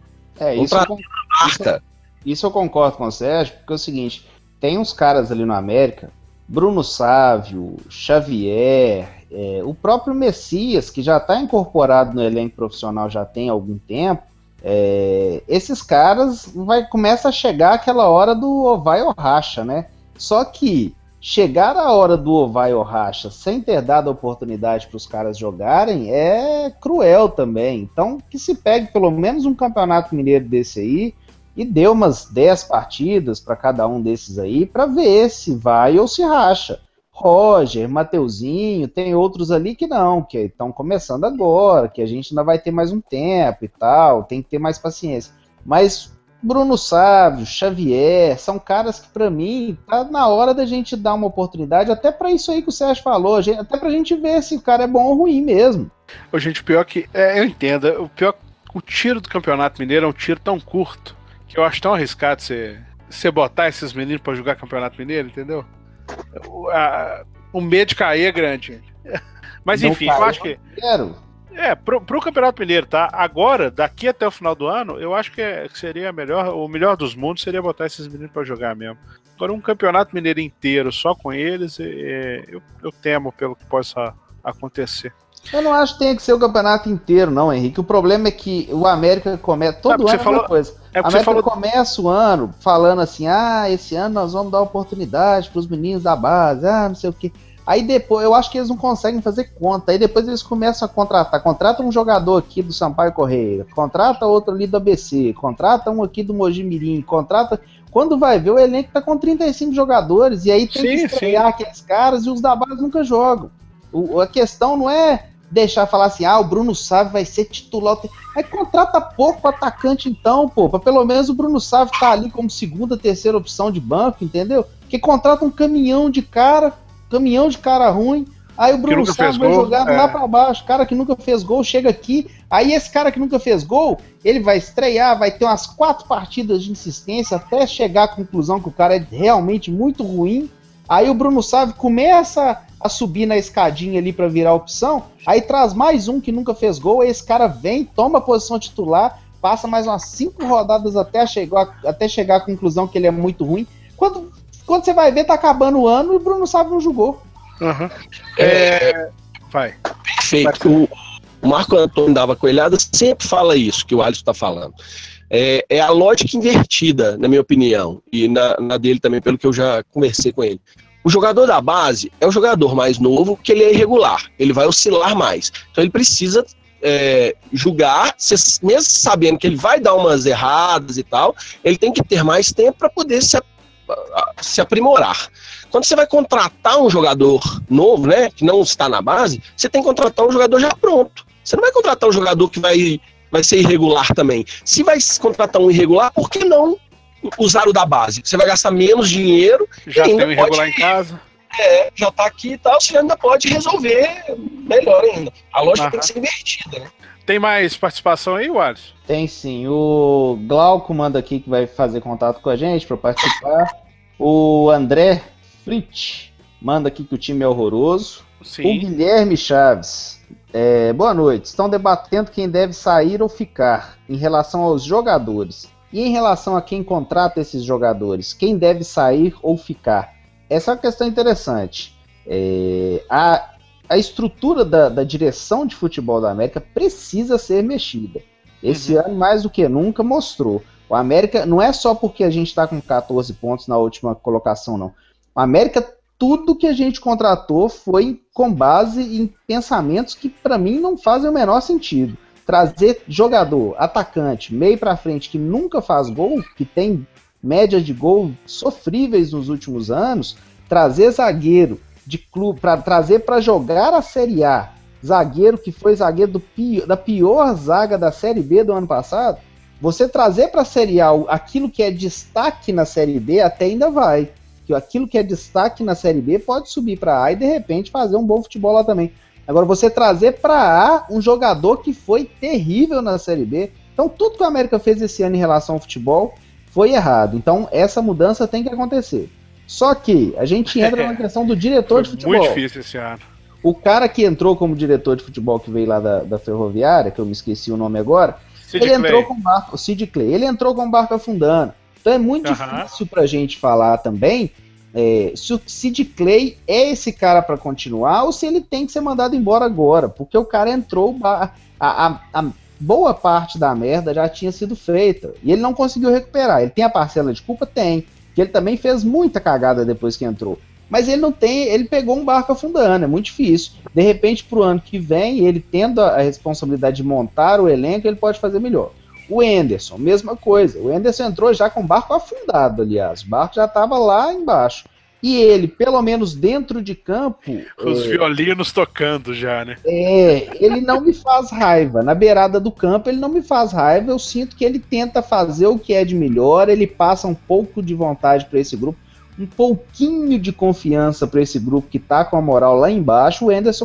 Isso eu concordo com o Sérgio, porque é o seguinte, tem uns caras ali no América, Bruno Sávio, Xavier, o próprio Messias, que já está incorporado no elenco profissional já tem algum tempo. Esses caras começa a chegar aquela hora do ou vai ou racha, né? Só que chegar a hora do ou vai ou racha sem ter dado a oportunidade para os caras jogarem é cruel também. Então que se pegue pelo menos um campeonato mineiro desse aí e dê umas 10 partidas para cada um desses aí para ver se vai ou se racha. Roger, Mateuzinho, tem outros ali que não, que estão começando agora, que a gente ainda vai ter mais um tempo e tal, tem que ter mais paciência. Mas Bruno Sávio, Xavier, são caras que para mim tá na hora da gente dar uma oportunidade, até para isso aí que o Sérgio falou, até pra gente ver se o cara é bom ou ruim mesmo. Ô, gente, pior que, eu entendo, o tiro do Campeonato Mineiro é um tiro tão curto, que eu acho tão arriscado você botar esses meninos pra jogar Campeonato Mineiro, entendeu? O medo de cair é grande. Mas não enfim, eu acho que... Pro Campeonato Mineiro, tá? Agora, daqui até o final do ano, eu acho que seria o melhor dos mundos seria botar esses meninos pra jogar mesmo. Agora, um Campeonato Mineiro inteiro só com eles, eu temo pelo que possa acontecer. Eu não acho que tenha que ser o campeonato inteiro, não, Henrique. O problema é que o América começa... Todo ano é uma coisa. A América começa o ano falando assim, esse ano nós vamos dar oportunidade pros meninos da base, não sei o quê. Aí depois, eu acho que eles não conseguem fazer conta. Aí depois eles começam a contratar. Contrata um jogador aqui do Sampaio Correia, contrata outro ali do ABC, contrata um aqui do Mogi Mirim, contrata... Quando vai ver, o elenco tá com 35 jogadores, e aí tem que estrear aqueles caras e os da base nunca jogam. A questão não é deixar falar assim, o Bruno Sávio vai ser titular. Aí contrata pouco atacante então, pra pelo menos o Bruno Sávio tá ali como segunda, terceira opção de banco, entendeu? Porque contrata um caminhão de cara ruim, Aí o Bruno Sávio vai jogar lá pra baixo, cara que nunca fez gol, chega aqui, aí esse cara que nunca fez gol, ele vai estrear, vai ter umas 4 partidas de insistência até chegar à conclusão que o cara é realmente muito ruim. Aí o Bruno Sávio começa a subir na escadinha ali pra virar opção, aí traz mais um que nunca fez gol, aí esse cara vem, toma a posição titular, passa mais umas 5 rodadas até chegar à conclusão que ele é muito ruim. Quando você vai ver, tá acabando o ano e o Bruno Sávio não jogou. Uhum. Vai. Perfeito. O Marco Antônio Dava Coelhada sempre fala isso que o Alisson está falando. É a lógica invertida, na minha opinião, e na dele também, pelo que eu já conversei com ele. O jogador da base é o jogador mais novo, que ele é irregular, ele vai oscilar mais. Então ele precisa julgar, mesmo sabendo que ele vai dar umas erradas e tal, ele tem que ter mais tempo para poder se aprimorar. Quando você vai contratar um jogador novo, né, que não está na base, você tem que contratar um jogador já pronto. Você não vai contratar um jogador que vai ser irregular também. Se vai contratar um irregular, por que não usar o da base? Você vai gastar menos dinheiro. Já tem um irregular em casa. Já está aqui e tal, você ainda pode resolver melhor ainda. A lógica tem que ser invertida, né? Tem mais participação aí, Alisson? Tem sim. O Glauco manda aqui que vai fazer contato com a gente para participar. O André Fritz manda aqui que o time é horroroso. Sim. O Guilherme Chaves. Boa noite. Estão debatendo quem deve sair ou ficar em relação aos jogadores. E em relação a quem contrata esses jogadores, quem deve sair ou ficar? Essa é uma questão interessante. A estrutura da direção de futebol da América precisa ser mexida. Esse ano, mais do que nunca, mostrou. O América, não é só porque a gente está com 14 pontos na última colocação, não. O América, tudo que a gente contratou foi com base em pensamentos que, para mim, não fazem o menor sentido. Trazer jogador, atacante, meio para frente, que nunca faz gol, que tem média de gol sofríveis nos últimos anos, trazer zagueiro de clube, trazer para jogar a Série A, zagueiro que foi zagueiro da pior zaga da Série B do ano passado, você trazer para a Série A aquilo que é destaque na Série B até ainda vai, que aquilo que é destaque na Série B pode subir para A e de repente fazer um bom futebol lá também. Agora você trazer para A um jogador que foi terrível na Série B, então tudo que o América fez esse ano em relação ao futebol foi errado, então essa mudança tem que acontecer. Só que a gente entra na questão do diretor de futebol. Muito difícil esse ano. O cara que entrou como diretor de futebol, que veio lá da Ferroviária, que eu me esqueci o nome agora, entrou com o barco, o Sid Clay, ele entrou com o barco afundando. Então é muito difícil pra gente falar também se o Sid Clay é esse cara para continuar ou se ele tem que ser mandado embora agora, porque o cara entrou, a boa parte da merda já tinha sido feita e ele não conseguiu recuperar. Ele tem a parcela de culpa? Tem. Que ele também fez muita cagada depois que entrou. Mas ele não tem, ele pegou um barco afundando, é muito difícil. De repente, pro ano que vem, ele tendo a responsabilidade de montar o elenco, ele pode fazer melhor. O Enderson, mesma coisa. O Enderson entrou já com o barco afundado, aliás. O barco já estava lá embaixo. E ele, pelo menos dentro de campo... Os violinos tocando já, né? Ele não me faz raiva. Na beirada do campo, ele não me faz raiva. Eu sinto que ele tenta fazer o que é de melhor. Ele passa um pouco de vontade para esse grupo. Um pouquinho de confiança para esse grupo que tá com a moral lá embaixo. O Anderson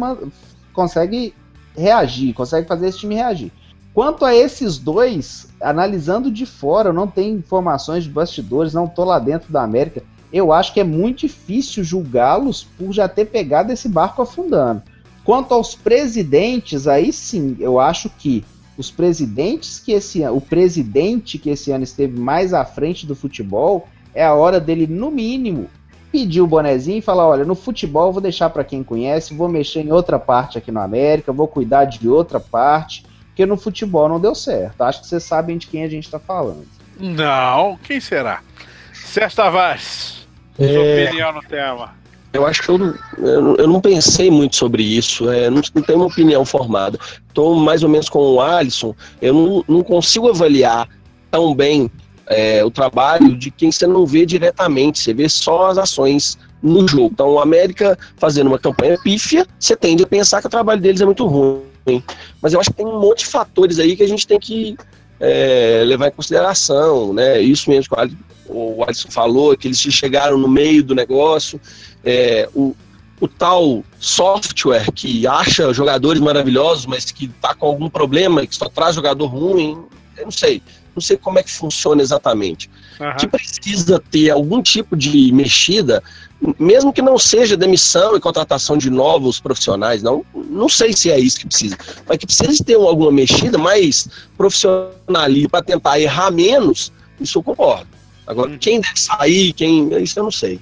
consegue reagir, consegue fazer esse time reagir. Quanto a esses dois, analisando de fora, eu não tenho informações de bastidores, não tô lá dentro da América... Eu acho que é muito difícil julgá-los por já ter pegado esse barco afundando. Quanto aos presidentes, aí sim, eu acho que os presidentes o presidente que esse ano esteve mais à frente do futebol, é a hora dele, no mínimo, pedir o bonezinho e falar, olha, no futebol eu vou deixar para quem conhece, vou mexer em outra parte aqui no América, vou cuidar de outra parte, porque no futebol não deu certo. Acho que vocês sabem de quem a gente está falando. Não, quem será? Sérgio Tavares. Sua opinião no tema? Eu acho que eu não pensei muito sobre isso, não tenho uma opinião formada. Estou mais ou menos com o Alisson, eu não consigo avaliar tão bem o trabalho de quem você não vê diretamente, você vê só as ações no jogo. Então o América fazendo uma campanha pífia, você tende a pensar que o trabalho deles é muito ruim. Mas eu acho que tem um monte de fatores aí que a gente tem que levar em consideração, né? Isso mesmo que o Alisson falou, que eles chegaram no meio do negócio. o tal software que acha jogadores maravilhosos, mas que tá com algum problema, que só traz jogador ruim, eu não sei como é que funciona exatamente. Que precisa ter algum tipo de mexida, mesmo que não seja demissão e contratação de novos profissionais, não sei se é isso que precisa, mas que precisa ter alguma mexida mais profissional para tentar errar menos, isso eu concordo. Agora, quem deve sair, isso eu não sei.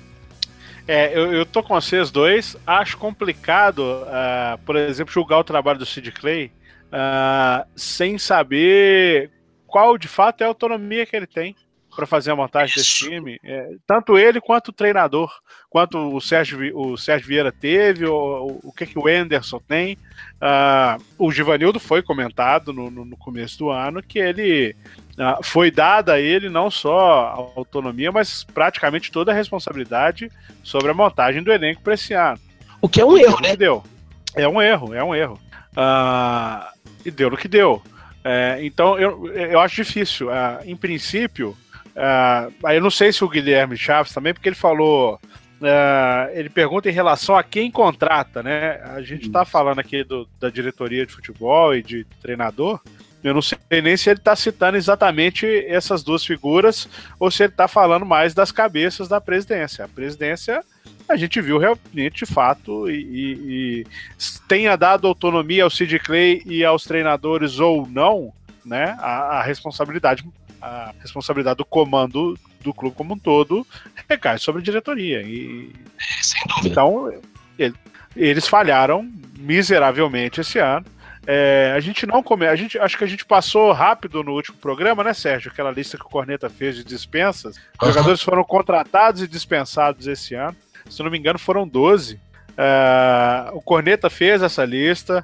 Eu tô com vocês dois, acho complicado, por exemplo, julgar o trabalho do Sid Clay sem saber qual de fato é a autonomia que ele tem para fazer a montagem desse time, tanto ele quanto o treinador, quanto o Sérgio Vieira teve, o que o Anderson tem. O Givanildo foi comentado no começo do ano que ele foi dada a ele não só a autonomia, mas praticamente toda a responsabilidade sobre a montagem do elenco para esse ano. O que é um erro, né? É um erro. E deu no que deu. Então eu acho difícil. Em princípio, eu não sei se o Guilherme Chaves também, porque ele falou, ele pergunta em relação a quem contrata, né? A gente está falando aqui da diretoria de futebol e de treinador. Eu não sei nem se ele está citando exatamente essas duas figuras ou se ele está falando mais das cabeças da presidência. A presidência, a gente viu realmente de fato e tenha dado autonomia ao Sid Clay e aos treinadores ou não, né? A responsabilidade do comando do clube como um todo recai sobre a diretoria. Sem dúvida. Então, eles falharam miseravelmente esse ano. Acho que a gente passou rápido no último programa, né, Sérgio? Aquela lista que o Corneta fez de dispensas. Os jogadores foram contratados e dispensados esse ano. Se não me engano, foram 12. O Corneta fez essa lista.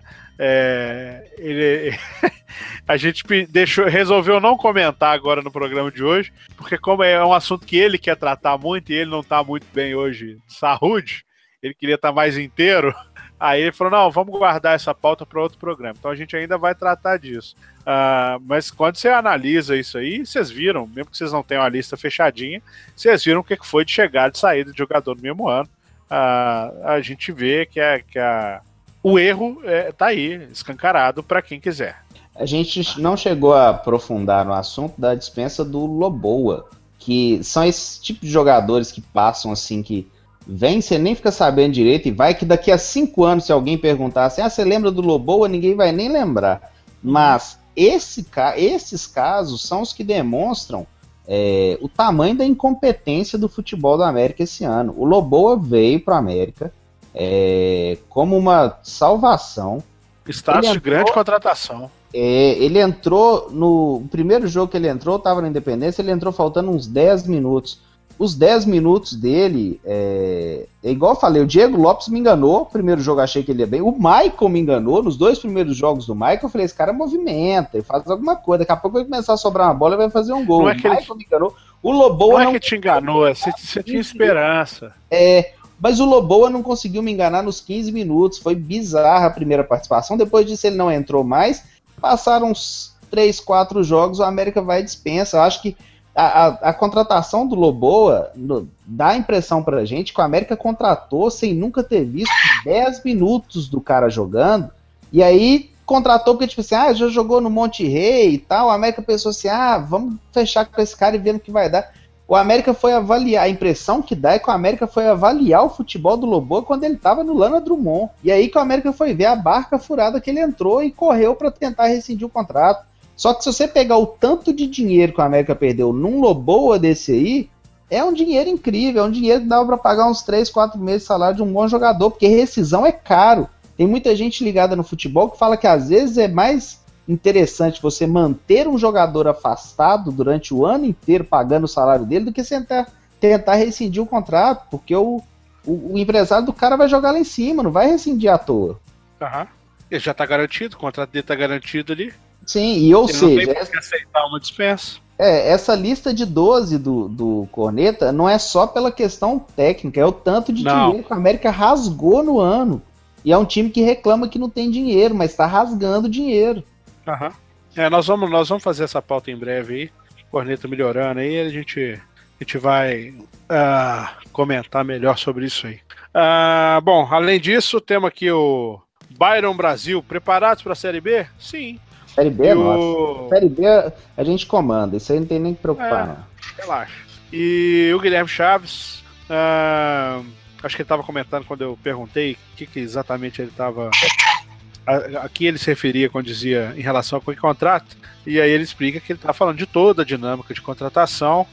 A gente resolveu não comentar agora no programa de hoje, porque como é um assunto que ele quer tratar muito e ele não está muito bem hoje de saúde, ele queria estar mais inteiro. Aí ele falou, não, vamos guardar essa pauta para outro programa. Então a gente ainda vai tratar disso. Mas quando você analisa isso aí, vocês viram, mesmo que vocês não tenham a lista fechadinha, vocês viram o que foi de chegada e saída de jogador no mesmo ano. A gente vê que o erro tá aí, escancarado para quem quiser. A gente não chegou a aprofundar no assunto da dispensa do Loboa, que são esse tipo de jogadores que passam assim, que vem, você nem fica sabendo direito, e vai que daqui a 5 anos, se alguém perguntar assim, você lembra do Loboa? Ninguém vai nem lembrar. Mas esses casos são os que demonstram o tamanho da incompetência do futebol do América esse ano. O Loboa veio para o América como uma salvação. Status de grande contratação. Ele entrou no primeiro jogo que ele entrou, estava na Independência, ele entrou faltando uns 10 minutos. Os 10 minutos dele, igual eu falei, o Diego Lopes me enganou, no primeiro jogo achei que ele ia bem, o Michael me enganou, nos 2 primeiros jogos do Michael, eu falei, esse cara movimenta, ele faz alguma coisa, daqui a pouco vai começar a sobrar uma bola e vai fazer um gol. Não o Michael me enganou, o Loboa não é que te enganou, você tinha esperança. Mas o Loboa não conseguiu me enganar nos 15 minutos, foi bizarra a primeira participação, depois disso ele não entrou mais, passaram uns 3, 4 jogos, o América vai e dispensa. Eu acho que a contratação do Loboa dá a impressão pra gente que o América contratou sem nunca ter visto 10 minutos do cara jogando, e aí contratou porque tipo assim, já jogou no Monte Rei e tal, o América pensou assim, vamos fechar com esse cara e ver no que vai dar. O América foi avaliar, a impressão que dá é que o América foi avaliar o futebol do Loboa quando ele estava no Lana Drummond, e aí que o América foi ver a barca furada que ele entrou e correu para tentar rescindir o contrato. Só que se você pegar o tanto de dinheiro que o América perdeu num Loboa desse aí, é um dinheiro incrível, é um dinheiro que dava para pagar uns 3, 4 meses de salário de um bom jogador, porque rescisão é caro. Tem muita gente ligada no futebol que fala que às vezes é mais interessante você manter um jogador afastado durante o ano inteiro pagando o salário dele do que tentar rescindir o contrato, porque o empresário do cara vai jogar lá em cima, não vai rescindir à toa. Ele já tá garantido, o contrato dele tá garantido ali. Sim, e ou seja... Não tem por que aceitar uma dispensa. Essa lista de 12 do Corneta não é só pela questão técnica, é o tanto de dinheiro que a América rasgou no ano. E é um time que reclama que não tem dinheiro, mas tá rasgando dinheiro. Nós vamos fazer essa pauta em breve aí, Corneta melhorando aí, a gente A gente vai comentar melhor sobre isso aí. Bom, além disso, temos aqui o Byron Brasil. Preparados para a Série B? Sim. Série B é nossa. Série B a gente comanda, isso aí não tem nem que preocupar, não. Relaxa. E o Guilherme Chaves, acho que ele estava comentando quando eu perguntei o que exatamente ele estava... A que ele se referia quando dizia em relação ao contrato, e aí ele explica que ele está falando de toda a dinâmica de contratação.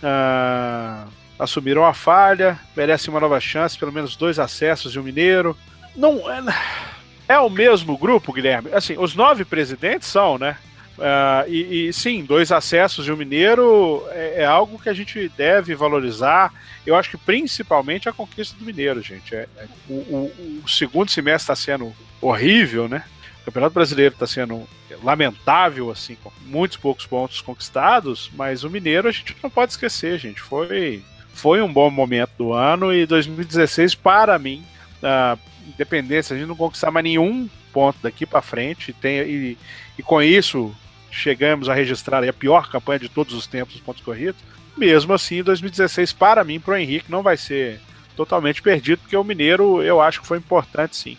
Assumiram a falha, merecem uma nova chance, pelo menos 2 acessos e um Mineiro. Não é o mesmo grupo, Guilherme? Assim, os 9 presidentes são, né? E sim, 2 acessos e um Mineiro é algo que a gente deve valorizar. Eu acho que principalmente a conquista do Mineiro, gente. O segundo semestre está sendo horrível, né? O Campeonato Brasileiro está sendo lamentável, assim, com muitos poucos pontos conquistados, mas o Mineiro a gente não pode esquecer, gente. Foi um bom momento do ano, e 2016, para mim, independente, se a gente não conquistar mais nenhum ponto daqui para frente, e com isso chegamos a registrar a pior campanha de todos os tempos dos pontos corridos, mesmo assim, 2016, para mim, para o Henrique, não vai ser totalmente perdido, porque o Mineiro eu acho que foi importante, sim.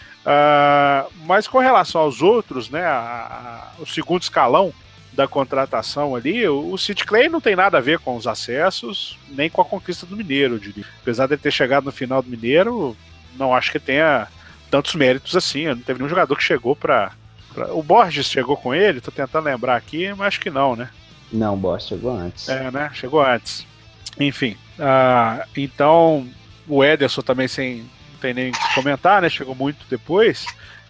Mas com relação aos outros, né, o segundo escalão da contratação ali, o Sid Clay não tem nada a ver com os acessos, nem com a conquista do Mineiro, eu diria. Apesar de ele ter chegado no final do Mineiro, não acho que tenha tantos méritos assim. Não teve nenhum jogador que chegou o Borges chegou com ele, tô tentando lembrar aqui, mas acho que não, né? Não, o Borges chegou antes. Né? Chegou antes. Enfim, então o Ederson também não tem nem o que comentar, né? Chegou muito depois.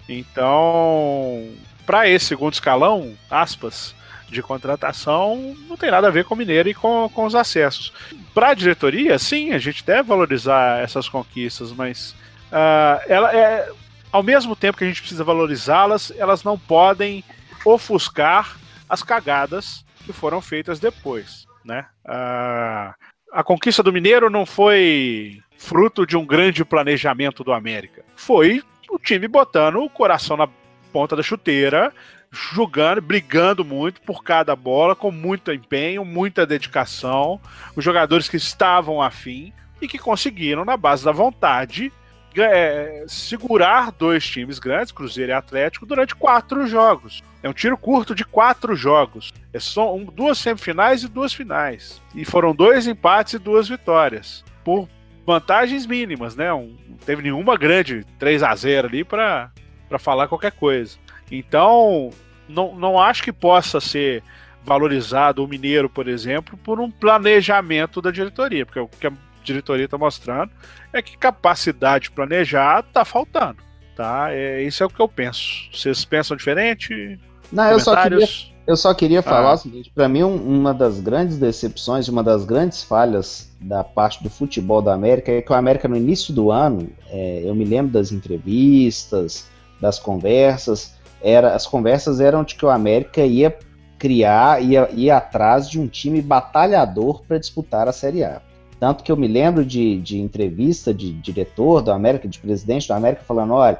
Então, para esse segundo escalão, aspas, de contratação, não tem nada a ver com o Mineiro e com os acessos. Para a diretoria, sim, a gente deve valorizar essas conquistas, mas ao mesmo tempo que a gente precisa valorizá-las, elas não podem ofuscar as cagadas que foram feitas depois, né? A conquista do Mineiro não foi fruto de um grande planejamento do América. Foi o time botando o coração na ponta da chuteira, jogando, brigando muito por cada bola, com muito empenho, muita dedicação. Os jogadores que estavam afim e que conseguiram, na base da vontade, segurar 2 times grandes, Cruzeiro e Atlético, durante 4 jogos. É um tiro curto de 4 jogos. São 2 semifinais e 2 finais. E foram 2 empates e 2 vitórias. Por vantagens mínimas, né? Não teve nenhuma grande 3-0 ali para falar qualquer coisa. Então, não acho que possa ser valorizado o Mineiro, por exemplo, por um planejamento da diretoria, porque o que a diretoria está mostrando é que capacidade de planejar está faltando, tá? Isso é o que eu penso. Vocês pensam diferente? Não, eu só queria falar o seguinte, para mim uma das grandes decepções, uma das grandes falhas da parte do futebol da América é que o América no início do ano, eu me lembro das entrevistas, das conversas, as conversas eram de que o América ia ir atrás de um time batalhador para disputar a Série A. Tanto que eu me lembro de entrevista de diretor do América, de presidente do América, falando, olha,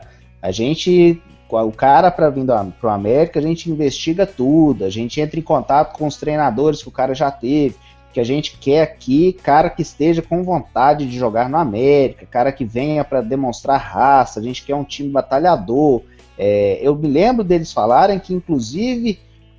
o cara para vir para o América, a gente investiga tudo, a gente entra em contato com os treinadores que o cara já teve, que a gente quer aqui, cara que esteja com vontade de jogar no América, cara que venha para demonstrar raça, a gente quer um time batalhador. Eu me lembro deles falarem que, inclusive,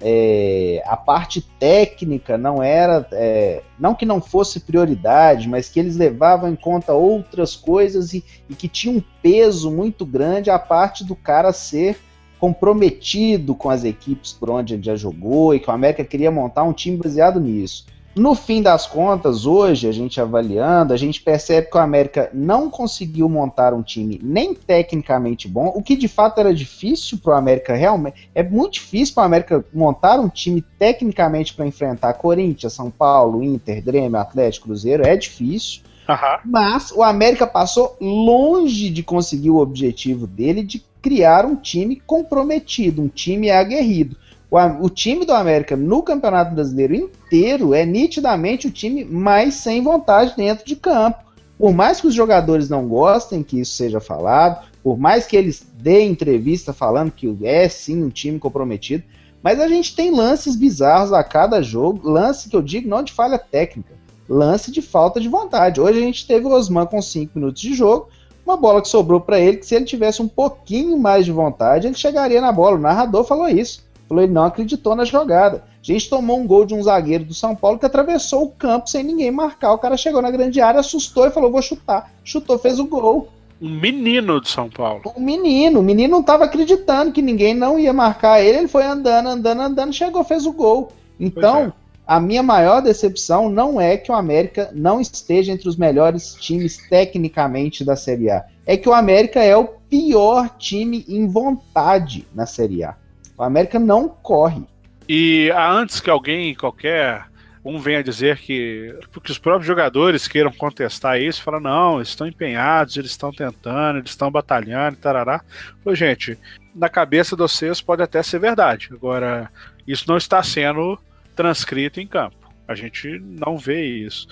a parte técnica não era, não que não fosse prioridade, mas que eles levavam em conta outras coisas e que tinha um peso muito grande a parte do cara ser comprometido com as equipes por onde ele já jogou e que o América queria montar um time baseado nisso. No fim das contas, hoje, a gente avaliando, a gente percebe que o América não conseguiu montar um time nem tecnicamente bom, o que de fato era difícil para o América realmente. É muito difícil para o América montar um time tecnicamente para enfrentar Corinthians, São Paulo, Inter, Grêmio, Atlético, Cruzeiro, é difícil. Uhum. Mas o América passou longe de conseguir o objetivo dele de criar um time comprometido, um time aguerrido. O time do América no Campeonato Brasileiro inteiro é nitidamente o time mais sem vontade dentro de campo. Por mais que os jogadores não gostem que isso seja falado, por mais que eles deem entrevista falando que é sim um time comprometido, mas a gente tem lances bizarros a cada jogo, lance que eu digo não de falha técnica, lance de falta de vontade. Hoje a gente teve o Osman com 5 minutos de jogo, uma bola que sobrou para ele, que se ele tivesse um pouquinho mais de vontade, ele chegaria na bola. O narrador falou isso. Falou, ele não acreditou na jogada. A gente tomou um gol de um zagueiro do São Paulo que atravessou o campo sem ninguém marcar. O cara chegou na grande área, assustou e falou, vou chutar. Chutou, fez o gol. Um menino de São Paulo. O menino não estava acreditando que ninguém não ia marcar ele. Ele foi andando, chegou, fez o gol. Então, a minha maior decepção não é que o América não esteja entre os melhores times tecnicamente da Série A. É que o América é o pior time em vontade na Série A. O América não corre. E antes que alguém, qualquer um venha dizer que os próprios jogadores queiram contestar isso, falam, não, eles estão empenhados, eles estão tentando, eles estão batalhando, tarará. Pô, gente, na cabeça de vocês pode até ser verdade. Agora, isso não está sendo transcrito em campo. A gente não vê isso.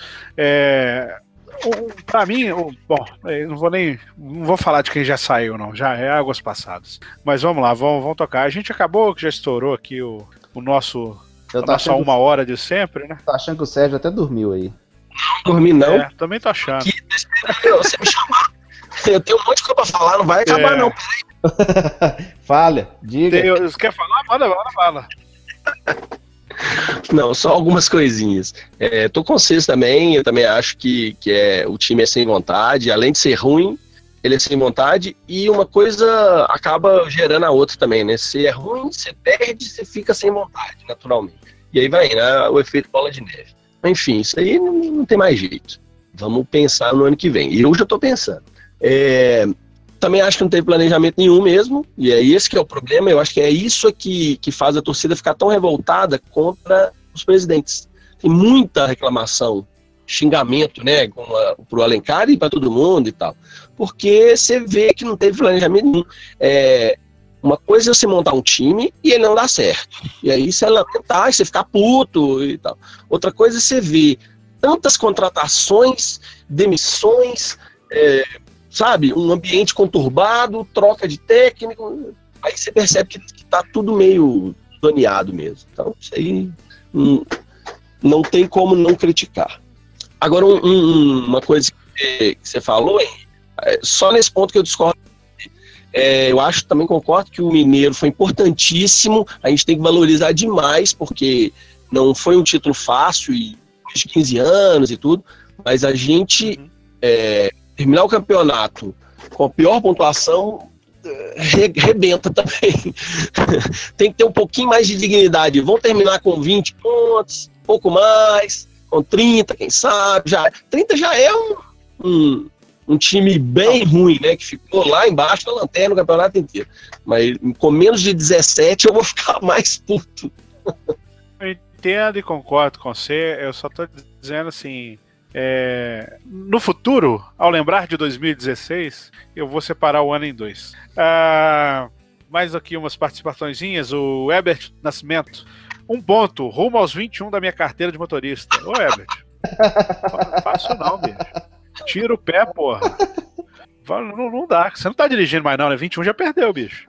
Para mim, bom, não vou falar de quem já saiu, não. Já é águas passadas. Mas vamos lá, vamos tocar. A gente acabou que já estourou aqui o nosso... a nossa 1 hora de sempre, né? Tô achando que o Sérgio até dormiu aí. Não dormi, não. Também tô achando. Aqui, você me chamar. Eu tenho um monte de coisa pra falar, não vai acabar, não. Fala, diga. Você quer falar? Fala. Não, só algumas coisinhas. Tô com vocês também, eu também acho que o time é sem vontade, além de ser ruim, ele é sem vontade, e uma coisa acaba gerando a outra também, né? Se é ruim, você perde, você fica sem vontade, naturalmente. E aí vai, né? O efeito bola de neve. Enfim, isso aí não tem mais jeito. Vamos pensar no ano que vem. E eu já tô pensando. Também acho que não teve planejamento nenhum mesmo, e é esse que é o problema. Eu acho que é isso que faz a torcida ficar tão revoltada contra os presidentes. Tem muita reclamação, xingamento, né, pro Alencar e para todo mundo e tal, porque você vê que não teve planejamento nenhum. Uma coisa é você montar um time e ele não dá certo, e aí você lamentar e você ficar puto e tal. Outra coisa é você ver tantas contratações, demissões, sabe, um ambiente conturbado, troca de técnico, aí você percebe que tá tudo meio zoneado mesmo. Então isso aí não tem como não criticar. Agora, uma coisa que você falou, só nesse ponto que eu discordo, eu acho, também concordo que o Mineiro foi importantíssimo, a gente tem que valorizar demais, porque não foi um título fácil, e de 15 anos e tudo, mas a gente terminar o campeonato com a pior pontuação rebenta também. Tem que ter um pouquinho mais de dignidade. Vão terminar com 20 pontos, pouco mais, com 30, quem sabe. 30 já é um time bem ruim, né? Que ficou lá embaixo da lanterna o campeonato inteiro. Mas com menos de 17 eu vou ficar mais puto. Eu entendo e concordo com você. Eu só tô dizendo assim... no futuro, ao lembrar de 2016, eu vou separar o ano em 2. Mais aqui umas participaçõezinhas. O Herbert Nascimento, 1 ponto, rumo aos 21 da minha carteira de motorista. Ô Herbert, não faço não, bicho. Tira o pé, porra. Não dá, você não tá dirigindo mais não, né? 21 já perdeu, bicho.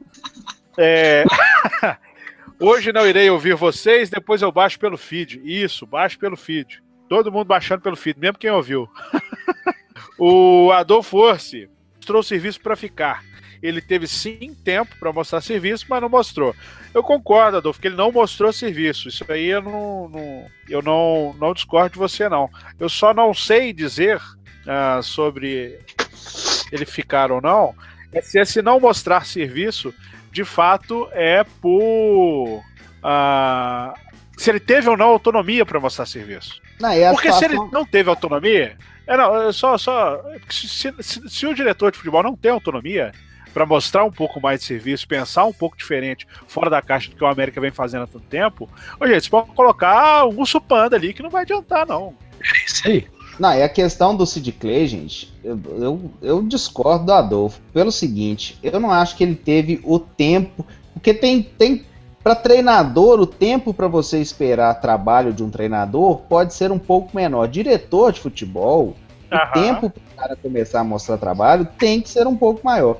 Hoje não irei ouvir vocês, depois eu baixo pelo feed. Isso, baixo pelo feed. Todo mundo baixando pelo feed, mesmo quem ouviu. O Adolfo Orsi mostrou serviço para ficar. Ele teve sim tempo para mostrar serviço, mas não mostrou. Eu concordo, Adolfo, que ele não mostrou serviço. Isso aí eu não discordo de você, não. Eu só não sei dizer sobre ele ficar ou não, se esse não mostrar serviço, de fato, é por... se ele teve ou não autonomia para mostrar serviço. Porque se ele não teve autonomia, se o diretor de futebol não tem autonomia para mostrar um pouco mais de serviço, pensar um pouco diferente, fora da caixa do que o América vem fazendo há tanto tempo, gente, você pode colocar um Urso Panda ali que não vai adiantar, não. É isso aí. Não, é a questão do Sid Clay, gente, eu discordo do Adolfo, pelo seguinte, eu não acho que ele teve o tempo, porque tem para treinador, o tempo para você esperar trabalho de um treinador pode ser um pouco menor. Diretor de futebol, o tempo para o cara começar a mostrar trabalho tem que ser um pouco maior.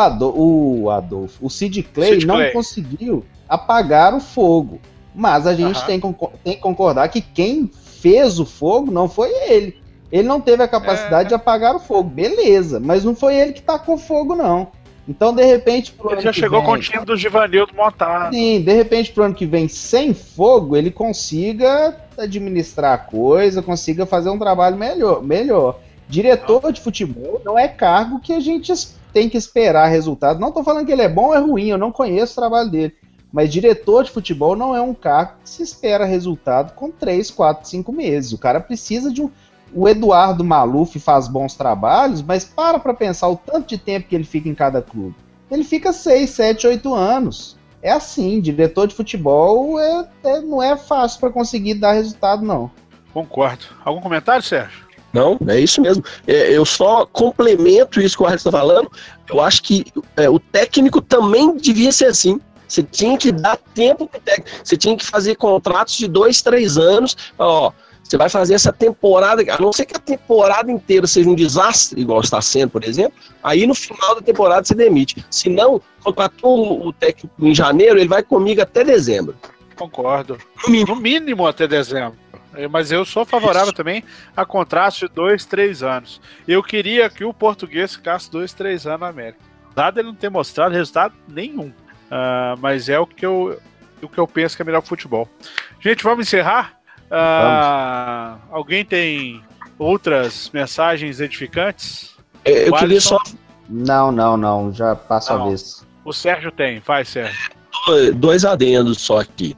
O Sid Clay não conseguiu apagar o fogo, mas a gente tem que concordar que quem fez o fogo não foi ele. Ele não teve a capacidade de apagar o fogo, beleza, mas não foi ele que tacou fogo, não. Então, de repente, pro Ele ano já que chegou vem, com o time do Givanildo montado. sim, de repente, pro ano que vem, sem fogo, ele consiga administrar a coisa, consiga fazer um trabalho melhor. Diretor de futebol não é cargo que a gente tem que esperar resultado. Não tô falando que ele é bom ou é ruim, eu não conheço o trabalho dele. Mas diretor de futebol não é um cargo que se espera resultado com 3, 4, 5 meses. O cara precisa de um... O Eduardo Maluf faz bons trabalhos, mas para pensar o tanto de tempo que ele fica em cada clube. Ele fica 6, 7, 8 anos. É assim, diretor de futebol não é fácil para conseguir dar resultado, não. Concordo. Algum comentário, Sérgio? Não, é isso mesmo. Eu só complemento isso que o Alex está falando. Eu acho que o técnico também devia ser assim. Você tinha que dar tempo pro técnico. Você tinha que fazer contratos de 2, 3 anos. Ó, você vai fazer essa temporada, a não ser que a temporada inteira seja um desastre, igual está sendo, por exemplo, aí no final da temporada você demite. Se não, contratou o técnico em janeiro, ele vai comigo até dezembro. Concordo. No mínimo até dezembro. Mas eu sou favorável também a contratos de 2, 3 anos. Eu queria que o português ficasse 2, 3 anos na América. Dado ele não ter mostrado resultado nenhum. Mas é o que eu penso que é melhor pro futebol. Gente, vamos encerrar? Alguém tem outras mensagens edificantes? Eu queria só... Não, já passa a vez. O Sérgio tem, vai, Sérgio. 2 adendos só aqui.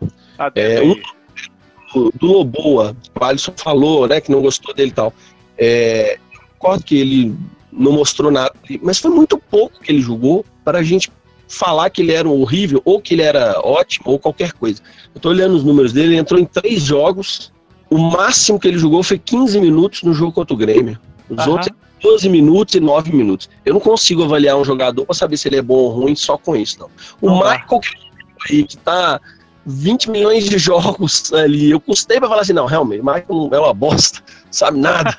Do Loboa, o Alisson falou, né, que não gostou dele e tal. Concordo que ele não mostrou nada, mas foi muito pouco que ele jogou para a gente falar que ele era horrível, ou que ele era ótimo, ou qualquer coisa. Eu tô olhando os números dele, ele entrou em 3 jogos, o máximo que ele jogou foi 15 minutos no jogo contra o Grêmio. Os outros 12 minutos e 9 minutos. Eu não consigo avaliar um jogador para saber se ele é bom ou ruim só com isso, não. O Michael que tá 20 milhões de jogos ali, eu custei pra falar assim, não, realmente, o Michael é uma bosta, sabe nada.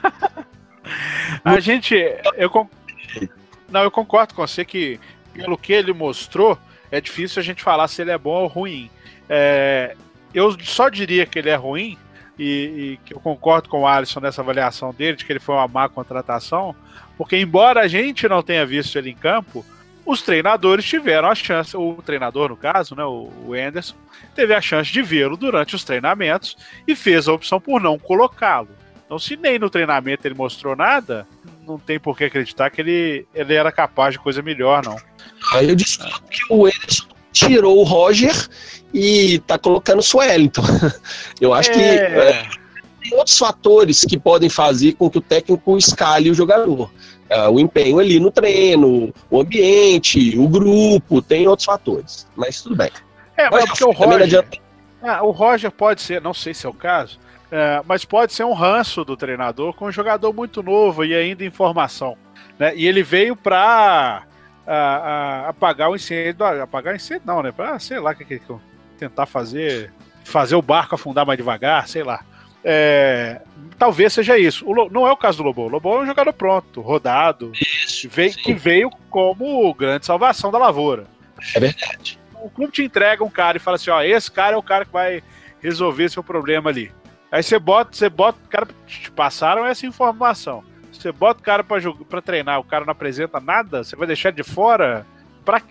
Eu concordo com você que pelo que ele mostrou, é difícil a gente falar se ele é bom ou ruim. Eu só diria que ele é ruim, e que eu concordo com o Alisson nessa avaliação dele, de que ele foi uma má contratação, porque embora a gente não tenha visto ele em campo, os treinadores tiveram a chance, o treinador no caso, né, o Anderson, teve a chance de vê-lo durante os treinamentos e fez a opção por não colocá-lo. Então, se nem no treinamento ele mostrou nada, não tem por que acreditar que ele era capaz de coisa melhor, não. Aí eu discuto que o Anderson tirou o Roger e tá colocando o Suelton. Eu acho que tem outros fatores que podem fazer com que o técnico escale o jogador. O empenho ali no treino, o ambiente, o grupo, tem outros fatores. Mas tudo bem. Mas porque o Roger pode ser, não sei se é o caso, mas pode ser um ranço do treinador com um jogador muito novo e ainda em formação, né? E ele veio para apagar o incêndio. Apagar o incêndio não, né? Para, sei lá, que tentar fazer o barco afundar mais devagar, sei lá. Talvez seja isso. Não é o caso do Lobo. O Lobo é um jogador pronto, rodado, que veio como grande salvação da lavoura. É verdade. O clube te entrega um cara e fala assim, ó, esse cara é o cara que vai resolver seu problema ali. Aí você bota o cara, te passaram essa informação. Você bota o cara pra treinar, o cara não apresenta nada, você vai deixar de fora? Pra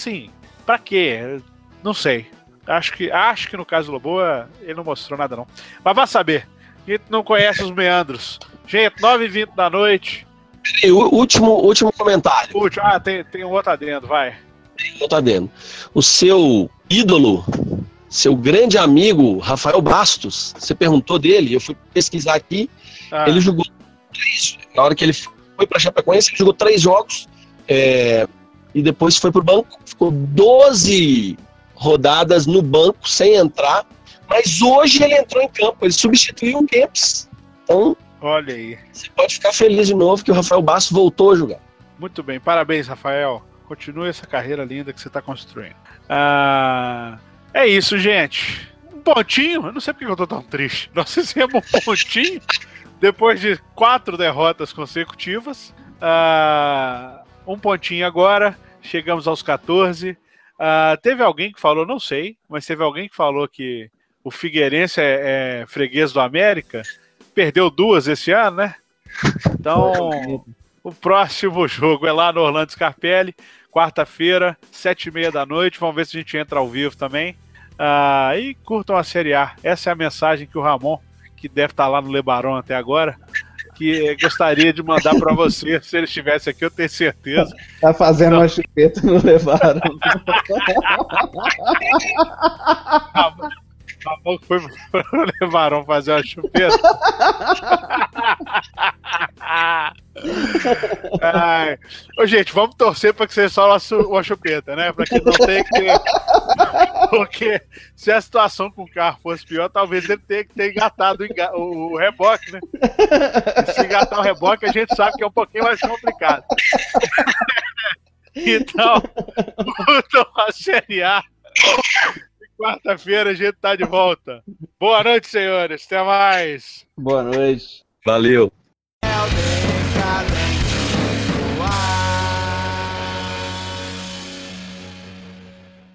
quê? Não sei. Acho que no caso do Loboa, ele não mostrou nada, não. Mas vai saber. A gente não conhece os meandros. Gente, 9h20 da noite. E o último comentário. Tem um outro adendo, vai. Tem um outro adendo. O seu ídolo, seu grande amigo, Rafael Bastos, você perguntou dele, eu fui pesquisar aqui, ele jogou 3, na hora que ele foi para Chapecoense, ele jogou 3 jogos, e depois foi pro banco, ficou 12 rodadas no banco, sem entrar, mas hoje ele entrou em campo, ele substituiu o Kempis. Então, olha aí. Você pode ficar feliz de novo que o Rafael Bastos voltou a jogar. Muito bem, parabéns, Rafael. Continue essa carreira linda que você está construindo. É isso, gente. Um pontinho, eu não sei porque eu tô tão triste. Nós fizemos um pontinho depois de 4 derrotas consecutivas. Um pontinho agora, chegamos aos 14. Teve alguém que falou, não sei, mas teve alguém que falou que o Figueirense é freguês do América. perdeu 2 esse ano, né? Então, o próximo jogo é lá no Orlando Scarpelli, quarta-feira, 7h30 da noite. Vamos ver se a gente entra ao vivo também. E curtam a Série A. Essa é a mensagem que o Ramon, que deve estar lá no Lebaron até agora, que gostaria de mandar para você. Se ele estivesse aqui, eu tenho certeza. Tá fazendo uma chupeta no Lebaron. Ramon foi pro Lebaron fazer uma chupeta. Ô, gente, vamos torcer para que seja só uma chupeta, né? Para que não tenha que ter. Porque se a situação com o carro fosse pior, talvez ele tenha que ter engatado o reboque, né? E se engatar o reboque, a gente sabe que é um pouquinho mais complicado. Então, a Série A. Quarta-feira a gente tá de volta. Boa noite, senhores. Até mais. Boa noite. Valeu.